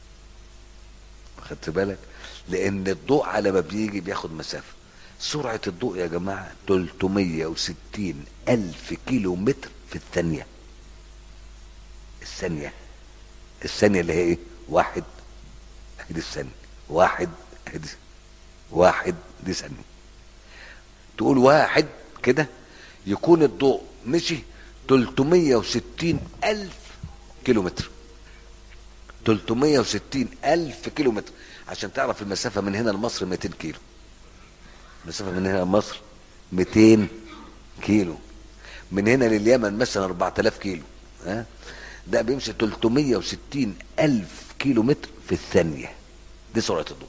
Speaker 2: خدت بالك؟ لان الضوء على ما بيجي بياخد مسافه. سرعه الضوء يا جماعه ثلاثمية وستين الف كيلو متر في الثانيه. الثانيه الثانيه اللي هي ايه؟ واحد، اهي دي الثانيه، واحد اهي دي، واحد دي ثانيه. تقول واحد كده يكون الضوء مشي ثلاثمية وستين الف كيلو متر، ثلاثمية وستين الف كيلو متر. عشان تعرف المسافه من هنا لمصر مئتين كيلو، المسافه من هنا لمصر مئتين كيلو، من هنا لليمن مثلا أربعة آلاف كيلو. ها، ده بيمشي ثلاثمية وستين الف كيلو متر في الثانيه. دي سرعه الضوء.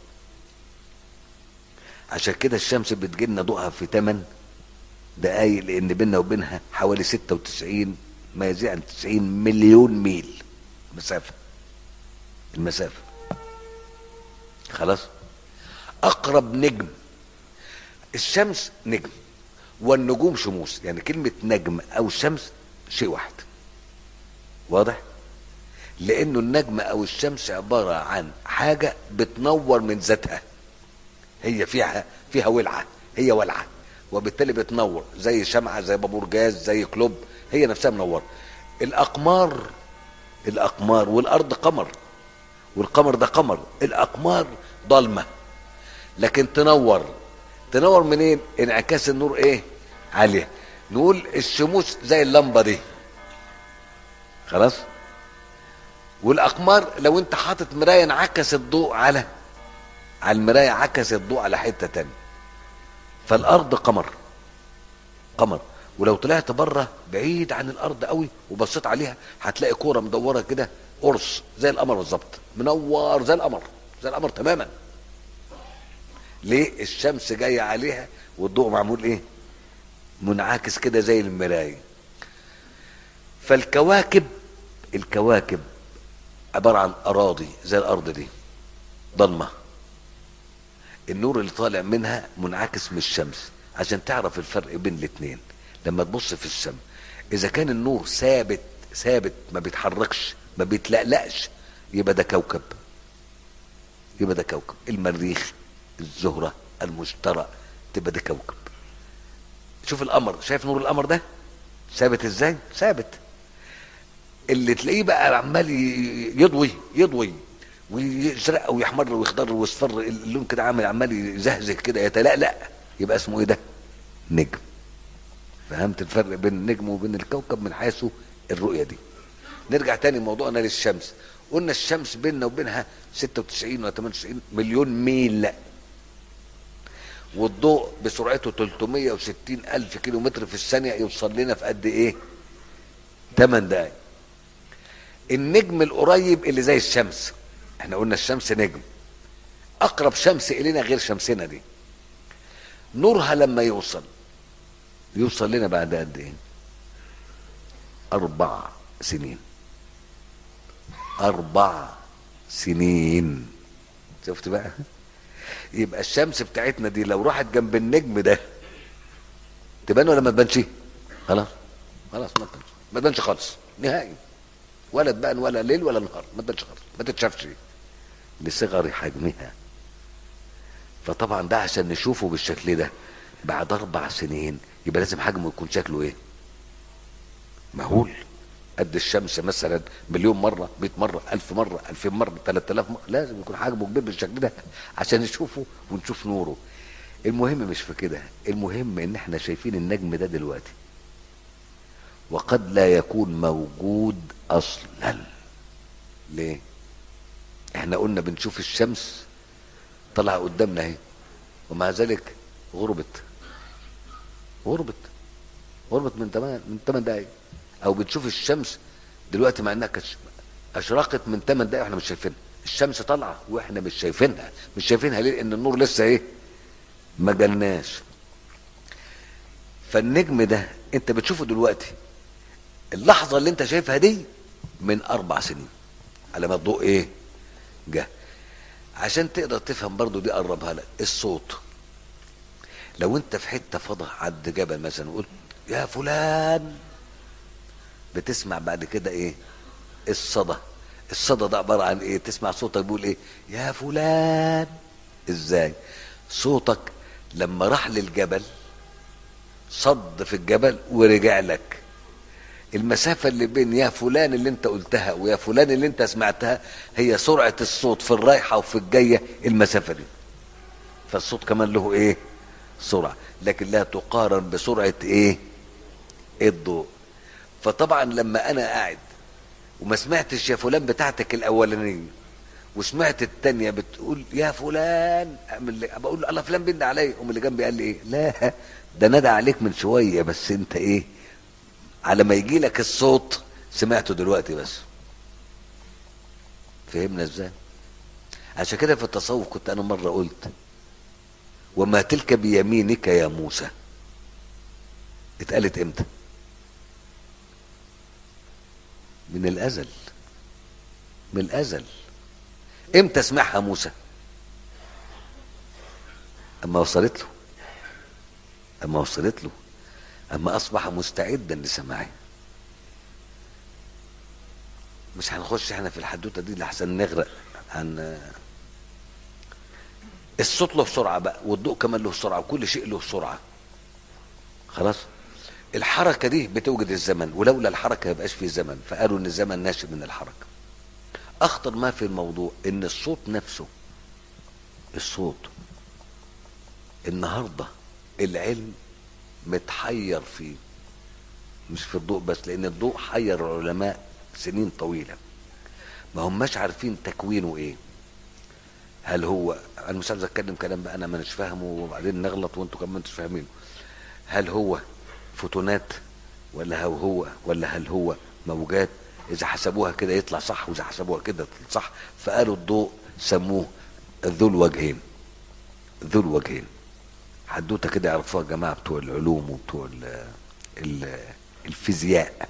Speaker 2: عشان كده الشمس بتجيلنا ضوءها في ثمان دقايق، لان بيننا وبينها حوالي ستة وتسعين، ما يزيد عن تسعين مليون ميل مسافه. المسافه خلاص. اقرب نجم، الشمس نجم والنجوم شموس، يعني كلمه نجم او شمس شيء واحد، واضح؟ لانه النجم او الشمس عباره عن حاجه بتنور من ذاتها، هي فيها فيها ولعه، هي ولعه، وبالتالي بتنور زي شمعه، زي بابور جاز، زي كلوب، هي نفسها منوره. الاقمار الاقمار والارض قمر، والقمر ده قمر، الاقمار ضلمه لكن تنور. تنور منين؟ انعكاس النور ايه؟ عليها. نقول الشموس زي اللمبه دي، خلاص. والاقمار لو انت حاطط مرايه انعكس الضوء على على المرايه، عكس الضوء على حته تانية. فالارض قمر، قمر. ولو طلعت بره بعيد عن الارض قوي وبصيت عليها هتلاقي كوره مدوره كده، قرص زي القمر بالظبط، منور زي القمر، زي القمر تماما. ليه؟ الشمس جايه عليها والضوء معمول ايه؟ منعكس كده زي المرايه. فالكواكب، الكواكب عباره عن اراضي زي الارض دي ضلمه، النور اللي طالع منها منعكس من الشمس. عشان تعرف الفرق بين الاثنين لما تبص في السماء، اذا كان النور ثابت ثابت ما بيتحركش ما بيتلقلقش، يبقى ده كوكب، يبقى ده كوكب. المريخ، الزهرة، المشتري، تبقى ده كوكب. شوف القمر، شايف نور القمر ده ثابت ازاي؟ ثابت. اللي تلاقيه بقى عمال يضوي يضوي ويزرق ويحمر ويخضر ويصفر، اللون كده عامل عمال يزهزه كده يتلألأ، يبقى اسمه ايه ده؟ نجم. فهمت الفرق بين النجم وبين الكوكب من حيث الرؤية دي. نرجع تاني موضوعنا للشمس. قلنا الشمس بيننا وبينها ستة وتسعين ولا ثمانية وتسعين مليون ميل، والضوء بسرعته ثلاثمائة وستين ألف كيلو متر في الثانية يوصل لنا في قد ايه؟ ثماني دقايق. النجم القريب اللي زي الشمس، احنا قلنا الشمس نجم، اقرب شمس الينا غير شمسنا دي، نورها لما يوصل يوصل لنا بعد قد ايه؟ اربع سنين. اربع سنين. شفت بقى؟ يبقى الشمس بتاعتنا دي لو راحت جنب النجم ده تبان ولا ما تبانش؟ خلاص خلاص ما تبانش، ما تبانش خالص نهائي، ولا تبان ولا ليل ولا نهار، ما تبانش خالص، ما تتشافش لصغر حجمها. فطبعا ده عشان نشوفه بالشكل ده بعد اربع سنين يبقى لازم حجمه يكون شكله ايه؟ مهول. قد الشمس مثلا مليون مره، مئة مره، ألف مره، ألفين مره، ثلاثة آلاف مره، لازم يكون حجمه كبير بالشكل ده عشان نشوفه ونشوف نوره. المهم مش في كده، المهم ان احنا شايفين النجم ده دلوقتي وقد لا يكون موجود اصلا. ليه؟ احنا قلنا بنشوف الشمس طلع قدامنا اهي، ومع ذلك غربت غربت غربت من تمن من ثمان دقايق. او بتشوف الشمس دلوقتي مع انها اشرقت من ثمان دقايق واحنا مش شايفينها. الشمس طالعه واحنا مش شايفينها. مش شايفينها ليه؟ لان النور لسه ايه؟ ما جالناش. فالنجم ده انت بتشوفه دلوقتي، اللحظه اللي انت شايفها دي من اربع سنين على ما الضوء ايه؟ جه. عشان تقدر تفهم برضو دي اقربها لك، الصوت. لو انت في حته فضاء عند جبل مثلا وقلت يا فلان، بتسمع بعد كده ايه؟ الصدى. الصدى ده عباره عن ايه؟ تسمع صوتك بيقول ايه؟ يا فلان. ازاي؟ صوتك لما راح للجبل صد في الجبل ورجع لك، المسافه اللي بين يا فلان اللي انت قلتها ويا فلان اللي انت سمعتها هي سرعه الصوت في الرايحه وفي الجايه، المسافه دي. فالصوت كمان له ايه؟ سرعه، لكن لا تقارن بسرعه ايه؟ الضوء. فطبعا لما انا قاعد وما سمعتش يا فلان بتاعتك الاولانيه وسمعت التانية بتقول يا فلان، بقول له الله فلان بينا عليا، قوم اللي جنبي قال لي ايه؟ لا ده نادى عليك من شويه بس انت ايه؟ على ما يجي لك الصوت سمعته دلوقتي بس. فهمنا ازاي؟ عشان كده في التصوف كنت انا مره قلت وما تلك بيمينك يا موسى، اتقالت امتى؟ من الازل، من الازل. امتى سمعها موسى؟ اما وصلت له، اما وصلت له اما اصبح مستعدا لسماعها. مش هنخش احنا في الحدوته دي لحسن نغرق. عن الصوت له سرعه بقى، والضوء كمان له سرعه، وكل شيء له سرعه. خلاص؟ الحركه دي بتوجد الزمن، ولولا الحركه ما يبقاش في زمن، فقالوا ان الزمن ناشئ من الحركه. اخطر ما في الموضوع ان الصوت نفسه، الصوت النهارده العلم متحير فيه، مش في الضوء بس، لان الضوء حير العلماء سنين طويله. ما هماش عارفين تكوينه ايه. هل هو، انا مش عايز اتكلم كلام بقى انا مش فاهمه وبعدين نغلط وانتوا كمان مش فاهمينه. هل هو فوتونات ولا هو هو ولا هل هو موجات؟ اذا حسبوها كده يطلع صح، واذا حسبوها كده يطلع صح. فقالوا الضوء سموه ذو الوجهين. ذو الوجهين حدوته كده يعرفوها الجماعه بتوع العلوم وبتوع ال ال الفيزياء.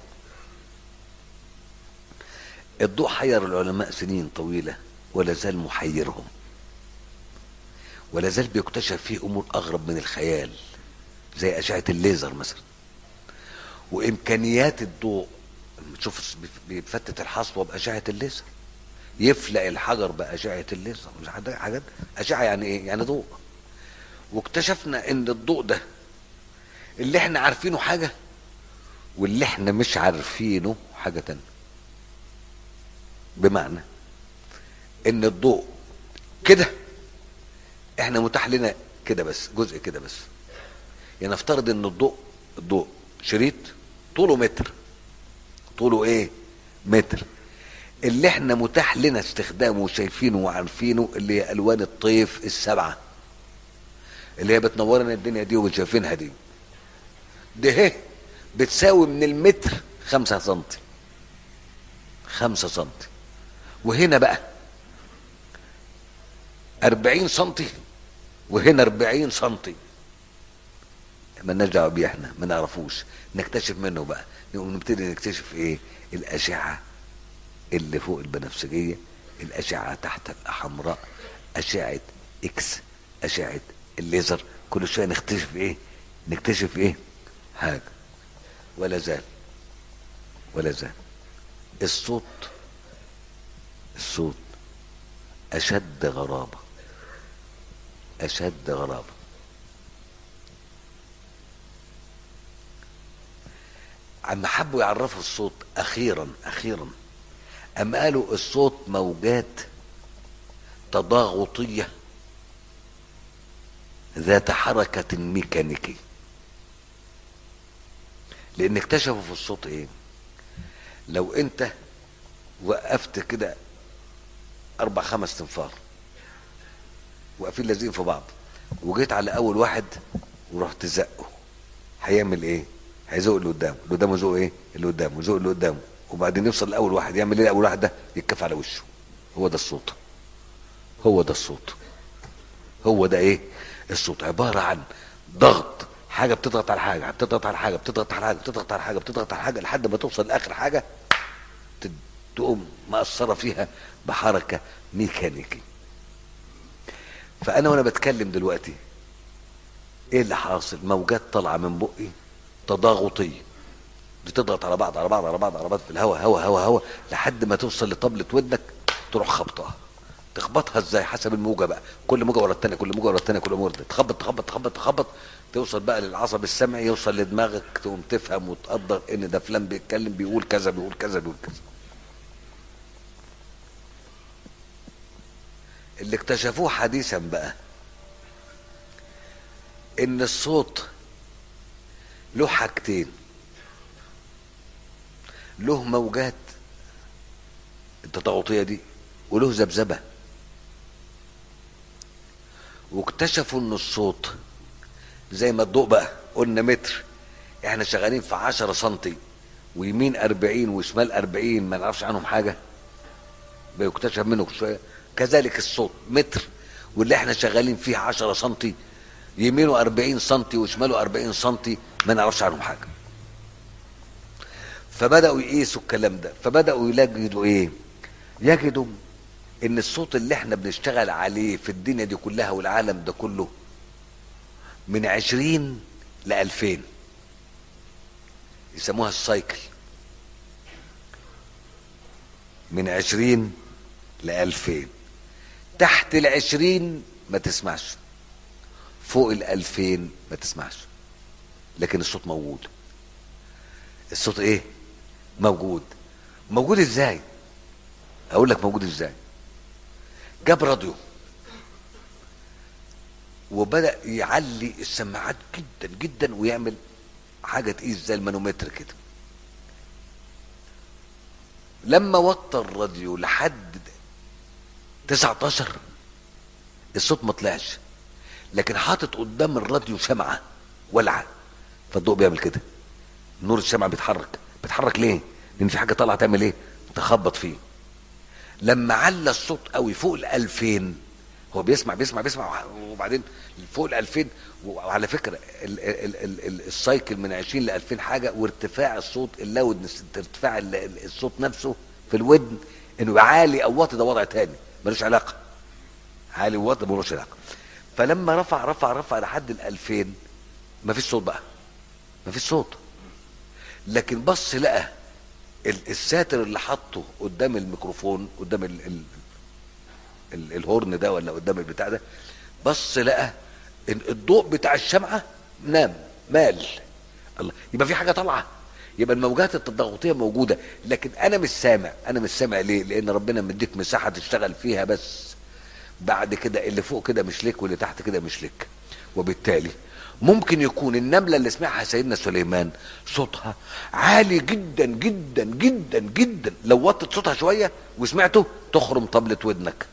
Speaker 2: الضوء حير العلماء سنين طويله ولا زال محيرهم، ولا زال بيكتشف فيه امور اغرب من الخيال، زي اشعه الليزر مثلا. وامكانيات الضوء، شوف بيفتت الحصوه باشعه الليزر، يفلق الحجر باشعه الليزر، مش حاجات اشعه يعني ايه؟ يعني ضوء. واكتشفنا ان الضوء ده اللي احنا عارفينه حاجه واللي احنا مش عارفينه حاجه تانية. بمعنى ان الضوء كده احنا متاح لنا كده بس، جزء كده بس. يعني نفترض ان الضوء الضوء شريط طوله متر، طوله ايه؟ متر. اللي احنا متاح لنا استخدامه وشايفينه وعارفينه اللي هي الوان الطيف السبعه اللي هي بتنور لنا الدنيا دي وشايفينها دي، ده هي بتساوي من المتر خمسة سنتي. خمسة سنتي. وهنا بقى أربعين سنتي، وهنا أربعين سنتي. مالناش دعوه بيه، احنا ما نعرفوش، نكتشف منه بقى. نقوم نبتدي نكتشف ايه؟ الاشعه اللي فوق البنفسجيه، الاشعه تحت الحمراء، اشعه اكس، اشعه الليزر. كل شويه نكتشف ايه؟ نكتشف ايه؟ حاجه. ولا زال ولا زال الصوت الصوت اشد غرابه، اشد غرابه. عم حبوا يعرفوا الصوت اخيرا اخيرا ام قالوا الصوت موجات تضاغطيه ذات حركه ميكانيكيه. لان اكتشفوا في الصوت ايه؟ لو انت وقفت كده اربع خمس تنفار واقفين لازقين في بعض، وجيت على اول واحد ورحت زقه، هيعمل ايه؟ هيزق اللي قدامه، اللي قدامه يزق ايه؟ اللي قدامه يزق اللي قدامه، وبعدين يوصل لاول واحد، يعمل ايه اول واحد ده؟ يتكف على وشه. هو ده الصوت. هو ده الصوت. هو ده ايه؟ الصوت عباره عن ضغط، حاجه بتضغط على حاجه، بتضغط على حاجه، بتضغط على حاجه، بتضغط على حاجه، بتضغط على حاجه، لحد ما توصل لاخر حاجه تقوم مأثره فيها بحركه ميكانيكيه. فانا وانا بتكلم دلوقتي ايه اللي حاصل؟ موجات طالعه من بقي تضاغطيه بتضغط على بعض على بعض على بعض على بعض في الهواء، هواء هواء هواء، لحد ما توصل لطبلة ودنك، تروح خبطها. تخبطها ازاي؟ حسب الموجه بقى، كل موجه ورا الثانيه، كل موجه ورا الثانيه، كل موجه تخبط تخبط تخبط تخبط، توصل بقى للعصب السمعي، يوصل لدماغك، تقوم تفهم وتقدر ان ده فلان بيتكلم بيقول كذا بيقول كذا بيقول كذا. اللي اكتشفوه حديثا بقى ان الصوت له حاجتين، له موجات التضاغطيه دي وله ذبذبه. واكتشفوا ان الصوت زي ما الضوء بقى قلنا متر، احنا شغالين في عشرة سنتي ويمين اربعين وشمال اربعين ما نعرفش عنهم حاجه، بيكتشف منه شويه. كذلك الصوت متر واللي احنا شغالين فيه عشرة سنتي، يمينه اربعين سنتي وشماله اربعين سنتي ما نعرفش عنهم حاجه. فبداوا يقيسوا الكلام ده، فبداوا يلاقوا ايه؟ يجدوا ان الصوت اللي احنا بنشتغل عليه في الدنيا دي كلها والعالم ده كله من عشرين لألفين، يسموها السايكل. من عشرين لألفين. تحت العشرين ما تسمعش، فوق الألفين ما تسمعش، لكن الصوت موجود. الصوت ايه؟ موجود. موجود ازاي؟ اقول لك موجود ازاي. جاب راديو وبدأ يعلي السماعات جدا جدا ويعمل حاجة تقيس زي المانومتر كده، لما وطى الراديو لحد تسعتاشر الصوت ما طلعش، لكن حاطط قدام الراديو شمعة ولعة، فالضوء بيعمل كده، نور الشمعة بيتحرك. بيتحرك ليه؟ لان في حاجة طالعة تعمل ايه؟ تخبط فيه. لما على الصوت قوي فوق الالفين، هو بيسمع بيسمع بيسمع وبعدين فوق الالفين. وعلى فكرة ال ال ال ال السايكل من عشرين لالفين حاجة، وارتفاع الصوت اللاود، ارتفاع الصوت نفسه في الودن انه يبقى عالي او واطي، ده وضع تاني ملوش علاقة. عالي وواطي ملوش علاقة. فلما رفع رفع رفع لحد الالفين مفيش صوت بقى، مفيش صوت. لكن بص لقى الساتر اللي حطه قدام الميكروفون، قدام ال ال ال الهورن ده ولا قدام البتاع ده، بص لقى ان الضوء بتاع الشمعة نام مال. الله، يبقى في حاجة طالعة، يبقى الموجات التضغطية موجودة، لكن انا مش سامع. انا مش سامع ليه؟ لان ربنا مديك مساحة تشتغل فيها بس. بعد كده اللي فوق كده مش لك، واللي تحت كده مش لك. وبالتالي ممكن يكون النملة اللي سمعها سيدنا سليمان صوتها عالي جدا جدا جدا جدا، لو وطت صوتها شوية وسمعته تخرم طبلة ودنك.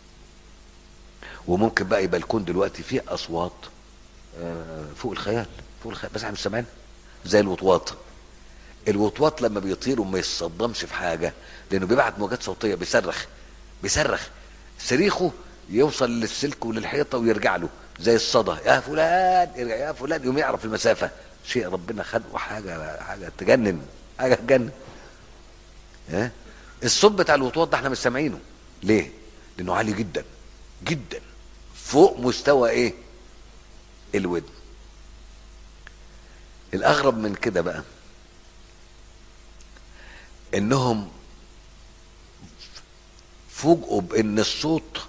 Speaker 2: وممكن بقى يبقى الكون دلوقتي فيه اصوات فوق الخيال، فوق الخيال، بس احنا مش سامعينها. زي الوطواط. الوطواط لما بيطير وما يصدمش في حاجة، لانه بيبعت موجات صوتية، بيصرخ بيصرخ صريخه يوصل للسلك وللحيطة ويرجع له زي الصدى، يا فلان يرجع، يا فلان، يوم يعرف المسافة. شيء ربنا خلقه حاجة حاجة تجنن، حاجة تجنن. ها؟ الصوت بتاع الوطواط ده احنا مش سامعينه. ليه؟ لانه عالي جدا جدا، فوق مستوى ايه؟ الودن. الاغرب من كده بقى انهم فوجئوا بان الصوت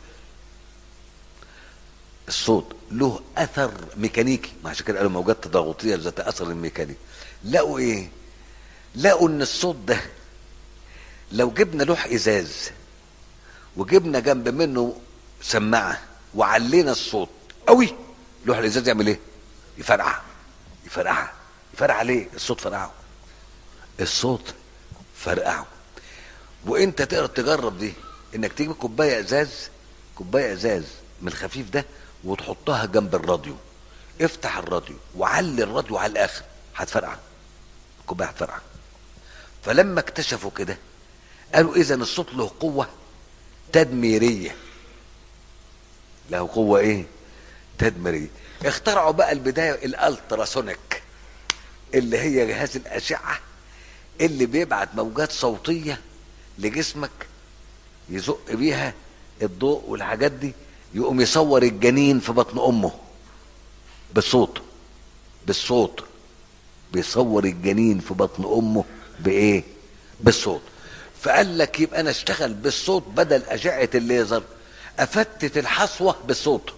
Speaker 2: الصوت له اثر ميكانيكي، ما عشان كده قالوا موجات تضغطيه ذات اثر الميكانيكي. لقوا ايه؟ لقوا ان الصوت ده لو جبنا لوح ازاز وجبنا جنب منه سماعه وعلينا الصوت قوي، لوح الازاز يعمل ايه؟ يفرقع يفرقع يفرقع. ليه؟ الصوت فرقعه، الصوت فرقعه. وانت تقدر تجرب دي، انك تجيب كوبايه ازاز، كوبايه ازاز من الخفيف ده وتحطها جنب الراديو، افتح الراديو وعلي الراديو على الاخر، هتفرقع الكوبايه، هتفرقع. فلما اكتشفوا كده قالوا اذا الصوت له قوه تدميريه، له قوه ايه؟ تدميريه. اخترعوا بقى البدايه الالتراسونيك، اللي هي جهاز الاشعه اللي بيبعت موجات صوتيه لجسمك يزق بيها الضوء والحاجات دي، يقوم يصور الجنين في بطن امه بالصوت. بالصوت بيصور الجنين في بطن امه بايه؟ بالصوت. فقال لك يبقى انا اشتغل بالصوت بدل اشعه الليزر، افتت الحصوه بالصوت.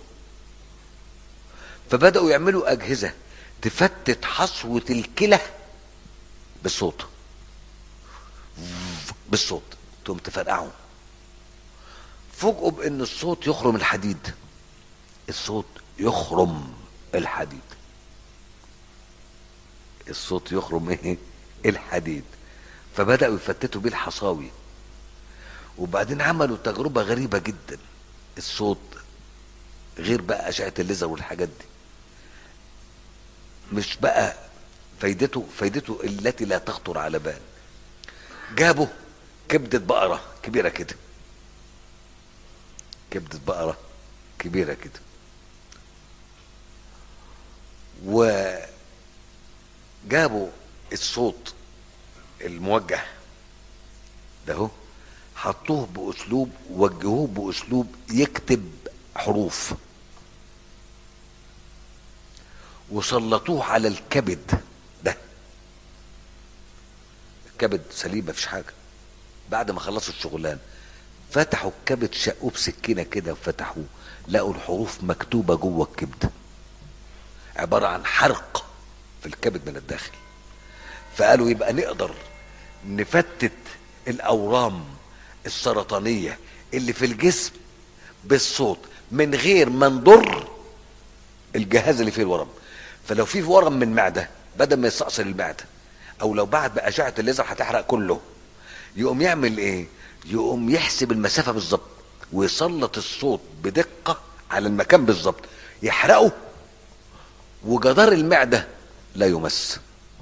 Speaker 2: فبداوا يعملوا اجهزه تفتت حصوه الكلى بالصوت، بالصوت تقوم تفرقعه. فوجئوا بان الصوت يخرم الحديد، الصوت يخرم الحديد، الصوت يخرم ايه؟ الحديد. فبدأوا يفتتوا بيه الحصاوي. وبعدين عملوا تجربة غريبة جدا. الصوت غير بقى أشعة الليزر والحاجات دي، مش بقى فايدته فايدته التي لا تخطر على بال. جابوا كبدة بقرة كبيرة كده، كبدة بقرة كبيرة كده، وجابوا الصوت الموجه ده هو، حطوه بأسلوب، وجهوه بأسلوب يكتب حروف، وسلطوه على الكبد ده. الكبد سليم مفيش حاجة. بعد ما خلصوا الشغلان فتحوا الكبد، شقوه بسكينة كده وفتحوه، لقوا الحروف مكتوبة جوه الكبد، عبارة عن حرق في الكبد من الداخل. فقالوا يبقى نقدر نفتت الأورام السرطانية اللي في الجسم بالصوت من غير ما نضر الجهاز اللي فيه الورم. فلو في ورم من المعدة، بدل ما يستأصل المعدة، او لو بعد بأشعة الليزر هتحرق كله، يقوم يعمل ايه؟ يقوم يحسب المسافة بالظبط ويسلط الصوت بدقة على المكان بالظبط يحرقه، وجدار المعدة لا يمس،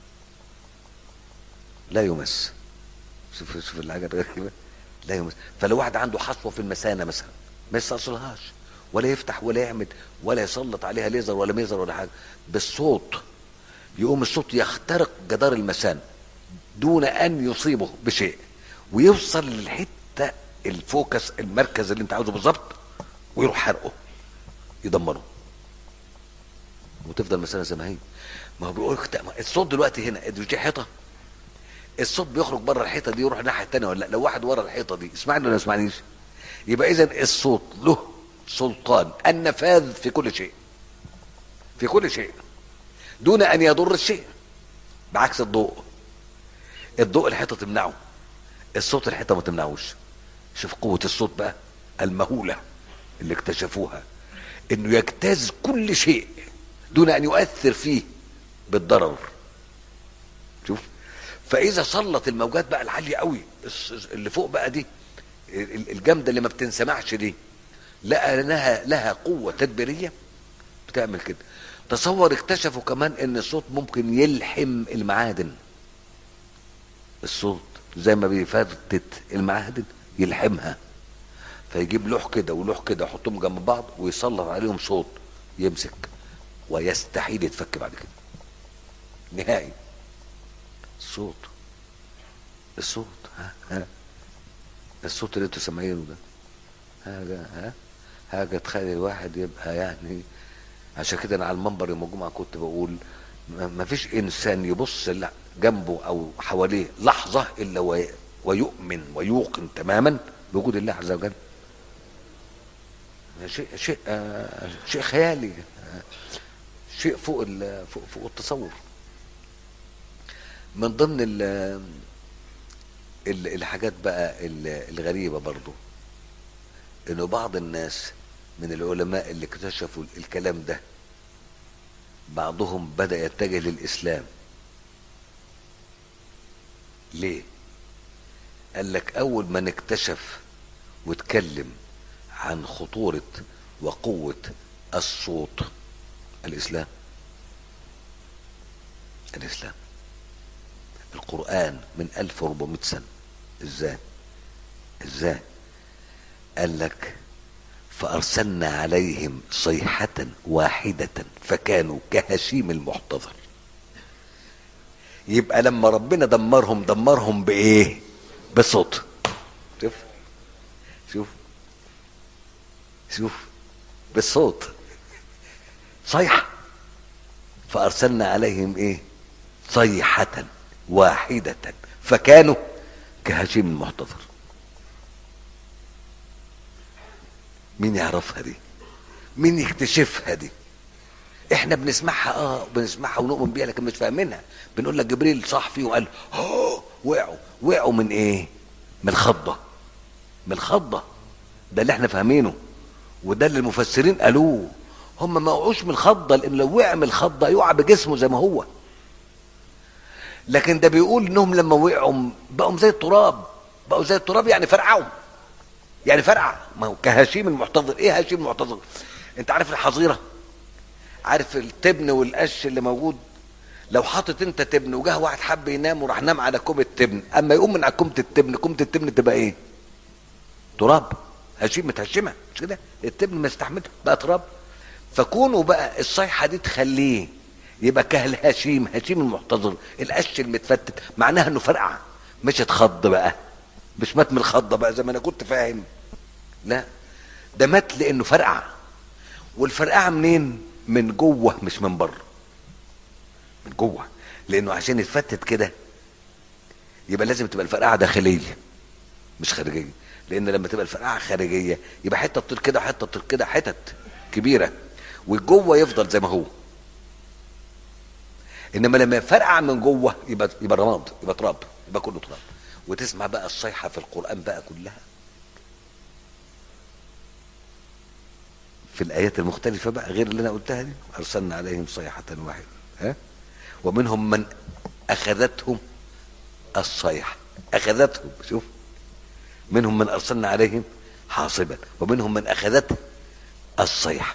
Speaker 2: لا يمس. شوف شوف الحاجة الغريبة، لا يمس. فلو واحد عنده حصوة في المثانة مثلا ما يستأصلهاش ولا يفتح ولا يعمل ولا يسلط عليها ليزر ولا ميزر ولا حاجة، بالصوت يقوم الصوت يخترق جدار المثانة دون ان يصيبه بشيء، ويوصل للحتة الفوكس المركز اللي انت عاوزه بالظبط، ويروح حرقه يدمره، وتفضل المثانة زي ما هي. ما هو بيقول الصوت دلوقتي هنا دي حيطة، الصوت بيخرج بره الحيطة دي يروح الناحية التانية ولا لا؟ لو واحد ورا الحيطة دي اسمعني ولا ما اسمعنيش؟ يبقى اذا الصوت له سلطان النفاذ في كل شيء، في كل شيء دون ان يضر الشيء، بعكس الضوء. الضوء الحيطة تمنعه، الصوت الحيطة ما تمنعوش. شوف قوة الصوت بقى المهولة اللي اكتشفوها، انه يجتاز كل شيء دون ان يؤثر فيه بالضرر. شوف، فاذا سلط الموجات بقى العالية قوي اللي فوق بقى دي الجامدة اللي ما بتنسمعش دي، لقى لها لها قوة تدبيرية بتعمل كده. تصور اكتشفوا كمان ان الصوت ممكن يلحم المعادن، الصوت زي ما بيفتت المعادن يلحمها، فيجيب لوح كده ولوح كده يحطهم جنب بعض ويسلط عليهم صوت يمسك ويستحيل يتفك بعد كده نهائي. الصوت الصوت ها ها الصوت اللي انتوا سامعينه ده حاجه ها حاجه تخلي الواحد يبقى يعني. عشان كده انا على المنبر يوم الجمعه كنت بقول ما فيش انسان يبص لا جنبه او حواليه لحظه الا ويؤمن ويوقن تماما بوجود الله عز وجل. شيء شيء آه شيء خيالي، آه شيء فوق فوق, فوق التصور. من ضمن ال ال الحاجات بقى الغريبه برضو انه بعض الناس من العلماء اللي اكتشفوا الكلام ده بعضهم بدأ يتجه للإسلام. ليه؟ قال لك أول ما نكتشف واتكلم عن خطورة وقوة الصوت الإسلام. الإسلام القرآن من ألف وأربعمائة سنة. إزاي؟ إزاي؟ قال لك فأرسلنا عليهم صيحة واحدة فكانوا كهشيم المحتضر. يبقى لما ربنا دمرهم دمرهم بإيه؟ بالصوت. شوف شوف شوف بالصوت، صيحة. فأرسلنا عليهم إيه؟ صيحة واحدة فكانوا كهشيم المحتضر. مين يعرفها دي؟ مين يكتشفها دي؟ احنا بنسمعها اه بنسمعها ونؤمن بيها لكن مش فاهمينها. بنقول لك جبريل صح فيه وقال اه وقعوا وقعوا من ايه؟ من الخضة، من الخضة. ده اللي احنا فاهمينه وده اللي المفسرين قالوه. هم ما وقعوش من الخضة، لان لو وقع من الخضة يقع بجسمه زي ما هو. لكن ده بيقول انهم لما وقعوا بقوا زي التراب، بقوا زي التراب يعني فرقعوا، يعني فرقع. ما هو كهشيم المحتضر. ايه هشيم المحتضر؟ انت عارف الحظيره، عارف التبن والقش اللي موجود؟ لو حاطط انت تبن وجاه واحد حب ينام وراح نام على كوم التبن، اما يقوم من على كومه التبن، كومه التبن تبقى ايه؟ تراب، هشيم متهشمه، مش كده؟ التبن ما يستحملش بقى تراب. فكونوا بقى الصيحه دي تخليه يبقى كالهشيم، هشيم المحتضر، القش المتفتت، معناها انه فرقع مش اتخض بقى، مش مات من الخضه بقى زي ما انا كنت فاهم. لا، ده مات لانه فرقع. والفرقعه منين؟ من جوه مش من بره، من جوه. لانه عشان يتفتت كده يبقى لازم تبقى الفرقعه داخليه مش خارجيه. لان لما تبقى الفرقعه خارجيه يبقى حته تطير كده حته تطير كده، حتت كبيره، والجوه يفضل زي ما هو. انما لما يفرقع من جوه يبقى يبقى رماد، يبقى تراب، يبقى كله تراب. وتسمع بقى الصيحه في القران بقى كلها في الايات المختلفه بقى غير اللي انا قلتها دي. ارسلنا عليهم صيحه واحده، ها، ومنهم من اخذتهم الصيحه اخذتهم. شوف، منهم من ارسلنا عليهم حاصبا ومنهم من اخذته الصيحة.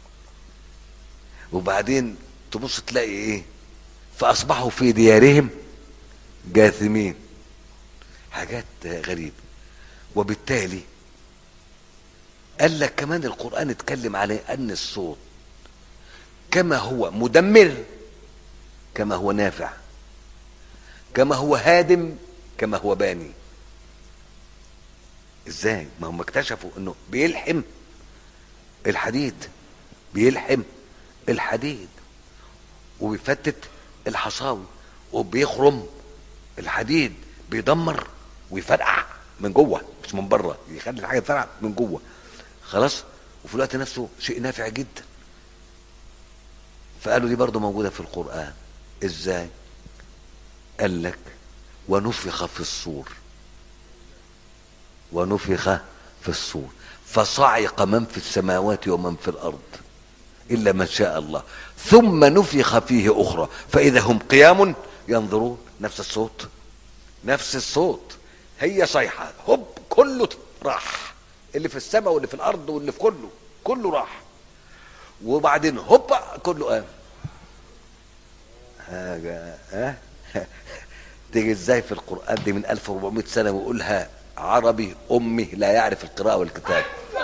Speaker 2: وبعدين تبص تلاقي ايه؟ فاصبحوا في ديارهم جاثمين. حاجات غريبة. وبالتالي قال لك كمان القرآن اتكلم على ان الصوت كما هو مدمر كما هو نافع، كما هو هادم كما هو باني. ازاي؟ ما هم اكتشفوا انه بيلحم الحديد، بيلحم الحديد وبيفتت الحصاوي وبيخرم الحديد، بيدمر ويفرقع من جوه مش من بره، يخلي الحاجه تفرقع من جوه خلاص، وفي الوقت نفسه شيء نافع جدا. فقالوا دي برضو موجوده في القرآن. ازاي؟ قال لك ونفخ في الصور، ونفخ في الصور فصعق من في السماوات ومن في الارض الا من شاء الله ثم نفخ فيه اخرى فاذا هم قيام ينظرون. نفس الصوت، نفس الصوت، هي صيحه هوب كله راح، اللي في السماء واللي في الارض واللي في كله كله راح، وبعدين هوب كله قام. حاجه ها تيجي ازاي في القرآن دي من ألف وأربعمائة سنة ويقولها عربي أمي لا يعرف القراءة والكتاب؟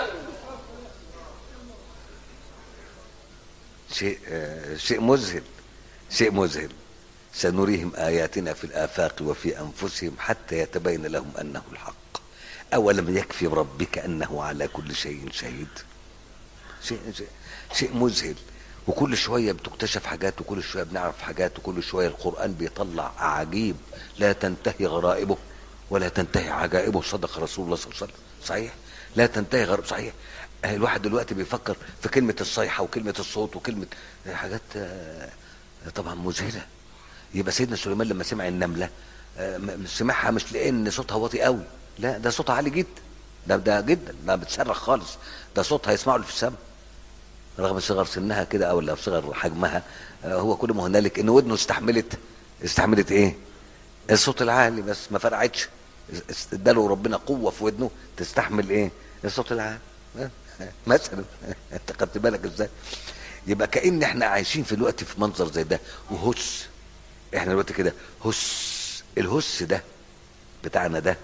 Speaker 2: شيء آه شيء مذهل، شيء مذهل. سنريهم آياتنا في الآفاق وفي أنفسهم حتى يتبين لهم أنه الحق. أولم يكفي بربك أنه على كل شيء شهيد؟ شيء شيء, شيء مذهل. وكل شوية بتكتشف حاجات، وكل شوية بنعرف حاجات، وكل شوية القرآن بيطلع عجيب لا تنتهي غرائبه ولا تنتهي عجائبه. صدق رسول الله صلى الله عليه وسلم. صحيح، لا تنتهي غرائبه. صحيح. الواحد دلوقتي بيفكر في كلمة الصيحة وكلمة الصوت وكلمة حاجات طبعا مذهلة. يبقى سيدنا سليمان لما سمع النملة سمعها مش لأن صوتها واطي قوي، لا ده صوتها عالي جدا، ده ده جدا، ده بتصرخ خالص، ده صوتها يسمعه في السماء رغم صغر سنها كده او لا صغر حجمها. هو كل ما هنالك ان ودنه استحملت استحملت ايه؟ الصوت العالي، بس ما فرقعتش، اداله ربنا قوه في ودنه تستحمل ايه؟ الصوت العالي مثلا. انت خدت بالك ازاي؟ يبقى كأن احنا عايشين في الوقت في منظر زي ده وهس. احنا دلوقتي كده هس، الهس ده بتاعنا ده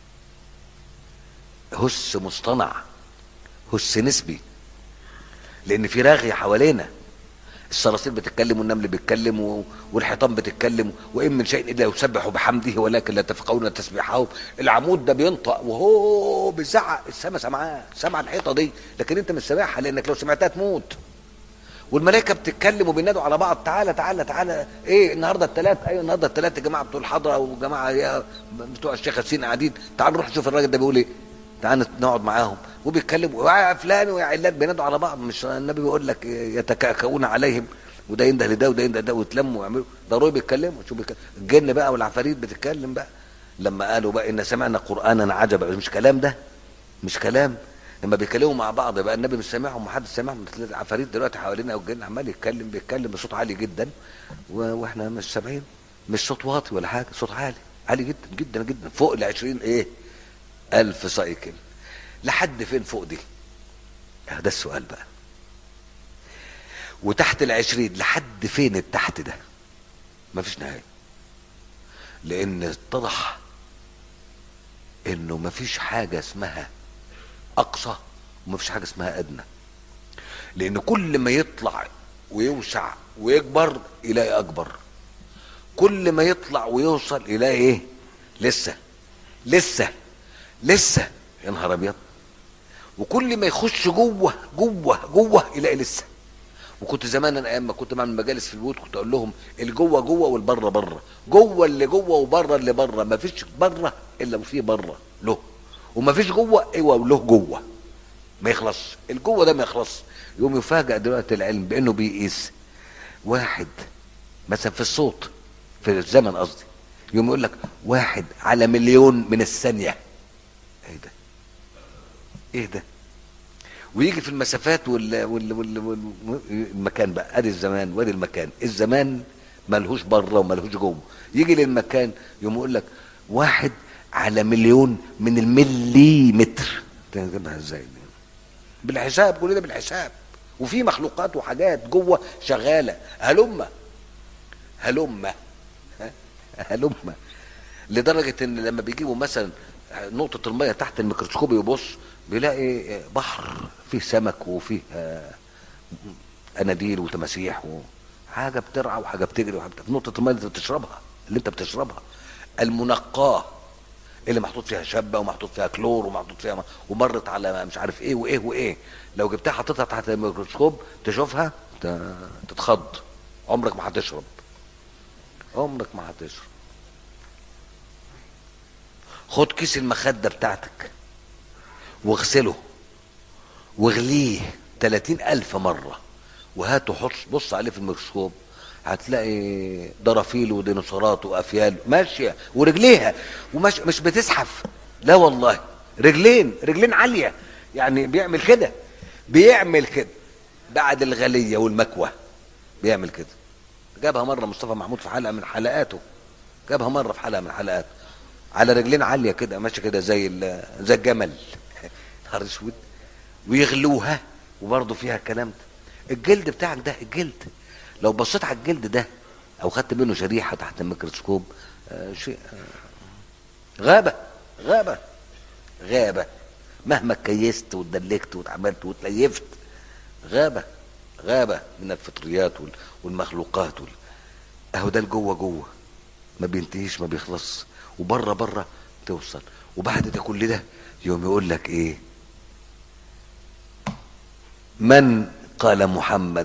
Speaker 2: هس مصطنع، هس نسبي، لان في رغي حوالينا. الصراصير بتتكلم والنمل بيتكلم والحيطان بتتكلم، وان من شيء الا يسبح بحمده ولكن لا تفقهون تسبيحهم. العمود ده بينطق وهو بيزعق، السما سامعاه، سامعه الحيطه دي، لكن انت مش سامعها لانك لو سمعتها تموت. والملائكه بتتكلم وبينادوا على بعض، تعالى تعالى تعالى، ايه النهارده الثلاث؟ ايوه النهارده الثلاث يا جماعه بتوع الحضره وجماعه بتوع الشيخ ياسين قاعدين، تعالوا نروح نشوف الراجل ده بيقول ايه، تعالى نقعد معاهم. وبيتكلموا يا فلان ويا علان، بينادوا على بعض. مش النبي بيقول لك يتكاكؤون عليهم، وده ينده لده وده ينده ده ويتلموا ويعملوا ضروري بيتكلموا. شوف الجن بقى والعفاريت بتتكلم بقى لما قالوا بقى ان سمعنا قرانا عجبا. مش كلام ده، مش كلام. لما بيتكلموا مع بعض بقى النبي مش سامعهم ومحدش سامعهم. العفاريت دلوقتي حوالينا والجن عمال يتكلم بيتكلم بصوت عالي جدا واحنا مش سامعين. مش صوت واطي ولا حاجه، صوت عالي عالي جدا جدا جدا، فوق ال عشرين ايه الف سايكل. لحد فين فوق دي؟ ده السؤال بقى. وتحت العشرين لحد فين التحت ده؟ مفيش نهايه، لان اتضح انه مفيش حاجه اسمها اقصى ومفيش حاجه اسمها ادنى، لان كل ما يطلع ويوسع ويكبر يلاقي اكبر، كل ما يطلع ويوصل يلاقي ايه؟ لسه لسه لسه يا نهار ابيض. وكل ما يخش جوه جوه جوه يلاقي لسه. وكنت زمان انا ايام ما كنت بعمل مجالس في البيوت كنت اقول لهم الجوه جوه والبره بره، جوه اللي جوه وبره اللي بره، ما فيش بره الا وفيه بره له، وما فيش جوه ايوه وله جوه ما يخلص، الجوه ده ما يخلص. يقوم يفاجئ دلوقتي العلم بانه بيقيس واحد مثلا في الصوت في الزمن قصدي، يقوم يقول لك واحد على مليون من الثانيه. ايه ده؟ ايه ده؟ ويجي في المسافات وال... وال... وال... والمكان بقى، ادي الزمان وادي المكان. الزمان ملهوش بره وملهوش جوه. يجي للمكان يقوم يقول لك واحد على مليون من المليمتر. تجيبها ازاي؟ بالحساب، كل ده بالحساب. وفي مخلوقات وحاجات جوه شغاله هلمه هلمه هلمه لدرجه ان لما بيجيبوا مثلا نقطه الميه تحت الميكروسكوب يبص بيلاقي بحر فيه سمك وفيه اناديل وتماسيح وحاجه بترعى وحاجه بتجري وحاجه في نقطه الميه اللي انت بتشربها اللي انت بتشربها المنقاه اللي محطوط فيها شبه ومحطوط فيها كلور ومحطوط فيها ومرت على مش عارف ايه وايه وايه. لو جبتها حطيتها تحت الميكروسكوب تشوفها تتخض. عمرك ما هتشرب، عمرك ما هتشرب. خد كيس المخدة بتاعتك واغسله واغليه تلاتين ألف مرة وهاته حط بص عليه في الميكروسكوب، هتلاقي درافيل وديناصورات وافيال ماشيه ورجليها ومش مش بتزحف. لا والله، رجلين رجلين عاليه يعني بيعمل كده بيعمل كده بعد الغليه والمكوى بيعمل كده. جابها مره مصطفى محمود في حلقه من حلقاته، جابها مره في حلقه من حلقاته على رجلين عاليه كده ماشيه كده زي زي الجمل نهار اسود، ويغلوها وبرضه فيها الكلام ده. الجلد بتاعك ده الجلد لو بصيت على الجلد ده او خدت منه شريحه تحت الميكروسكوب آه شيء آه غابه غابه غابه مهما كيست واتدلكت واتعملت واتليفت غابه غابه من الفطريات والمخلوقات وال... اهو ده الجوه جوه ما بينتهيش ما بيخلص، وبره بره توصل. وبعد ده كل ده يوم يقول لك ايه؟ من قال محمد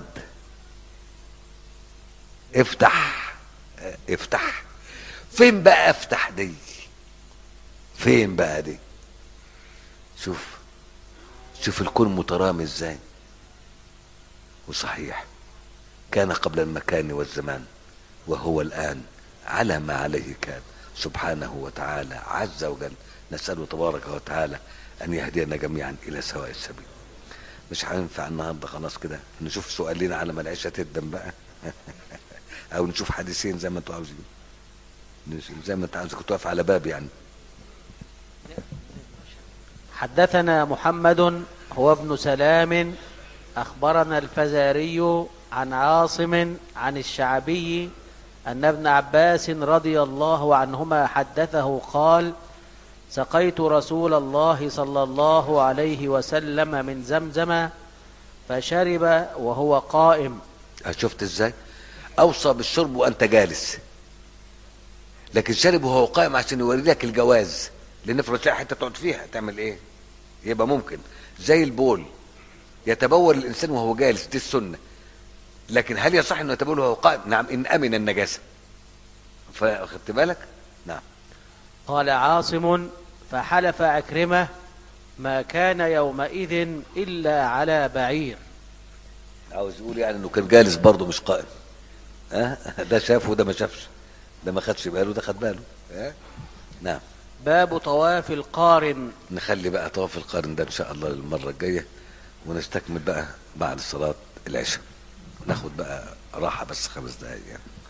Speaker 2: افتح افتح. فين بقى افتح دي؟ فين بقى دي؟ شوف شوف الكون مترامي ازاي. وصحيح كان قبل المكان والزمان وهو الآن على ما عليه كان سبحانه وتعالى عز وجل. نسأله تبارك وتعالى أن يهدينا جميعا إلى سواء السبيل. مش هينفع النهارده خلاص كده نشوف سؤالين على ما العيشة تدم بقى او نشوف حديثين زي ما انتوا عاوزين، زي ما انت عاوز. كنت واقف على باب يعني.
Speaker 1: حدثنا محمد هو ابن سلام اخبرنا الفزاري عن عاصم عن الشعبي ان ابن عباس رضي الله عنهما حدثه قال: سقيت رسول الله صلى الله عليه وسلم من زمزم فشرب وهو قائم.
Speaker 2: شفت ازاي؟ اوصى بالشرب وانت جالس، لكن شرب وهو قائم عشان يوري لك الجواز. لان افرض تلاقي حته تقعد فيها تعمل ايه؟ يبقى ممكن زي البول يتبول الانسان وهو جالس، دي السنه. لكن هل يصح انه يتبول وهو قائم؟ نعم، ان امن النجاسه. فاخدت بالك؟ نعم.
Speaker 1: قال عاصم: فحلف عكرمة: ما كان يومئذ إلا على بعير.
Speaker 2: عاوز يقول يعني انه كان جالس برضه مش قائم. ها أه؟ ده شافه وده ما شافش، ده ما خدش باله ده خد باله. أه؟ نعم.
Speaker 1: باب طواف القارن.
Speaker 2: نخلي بقى طواف القارن ده ان شاء الله المره الجايه، ونستكمل بقى بعد صلاه العشاء. ناخد بقى راحه بس خمس دقايق يعني.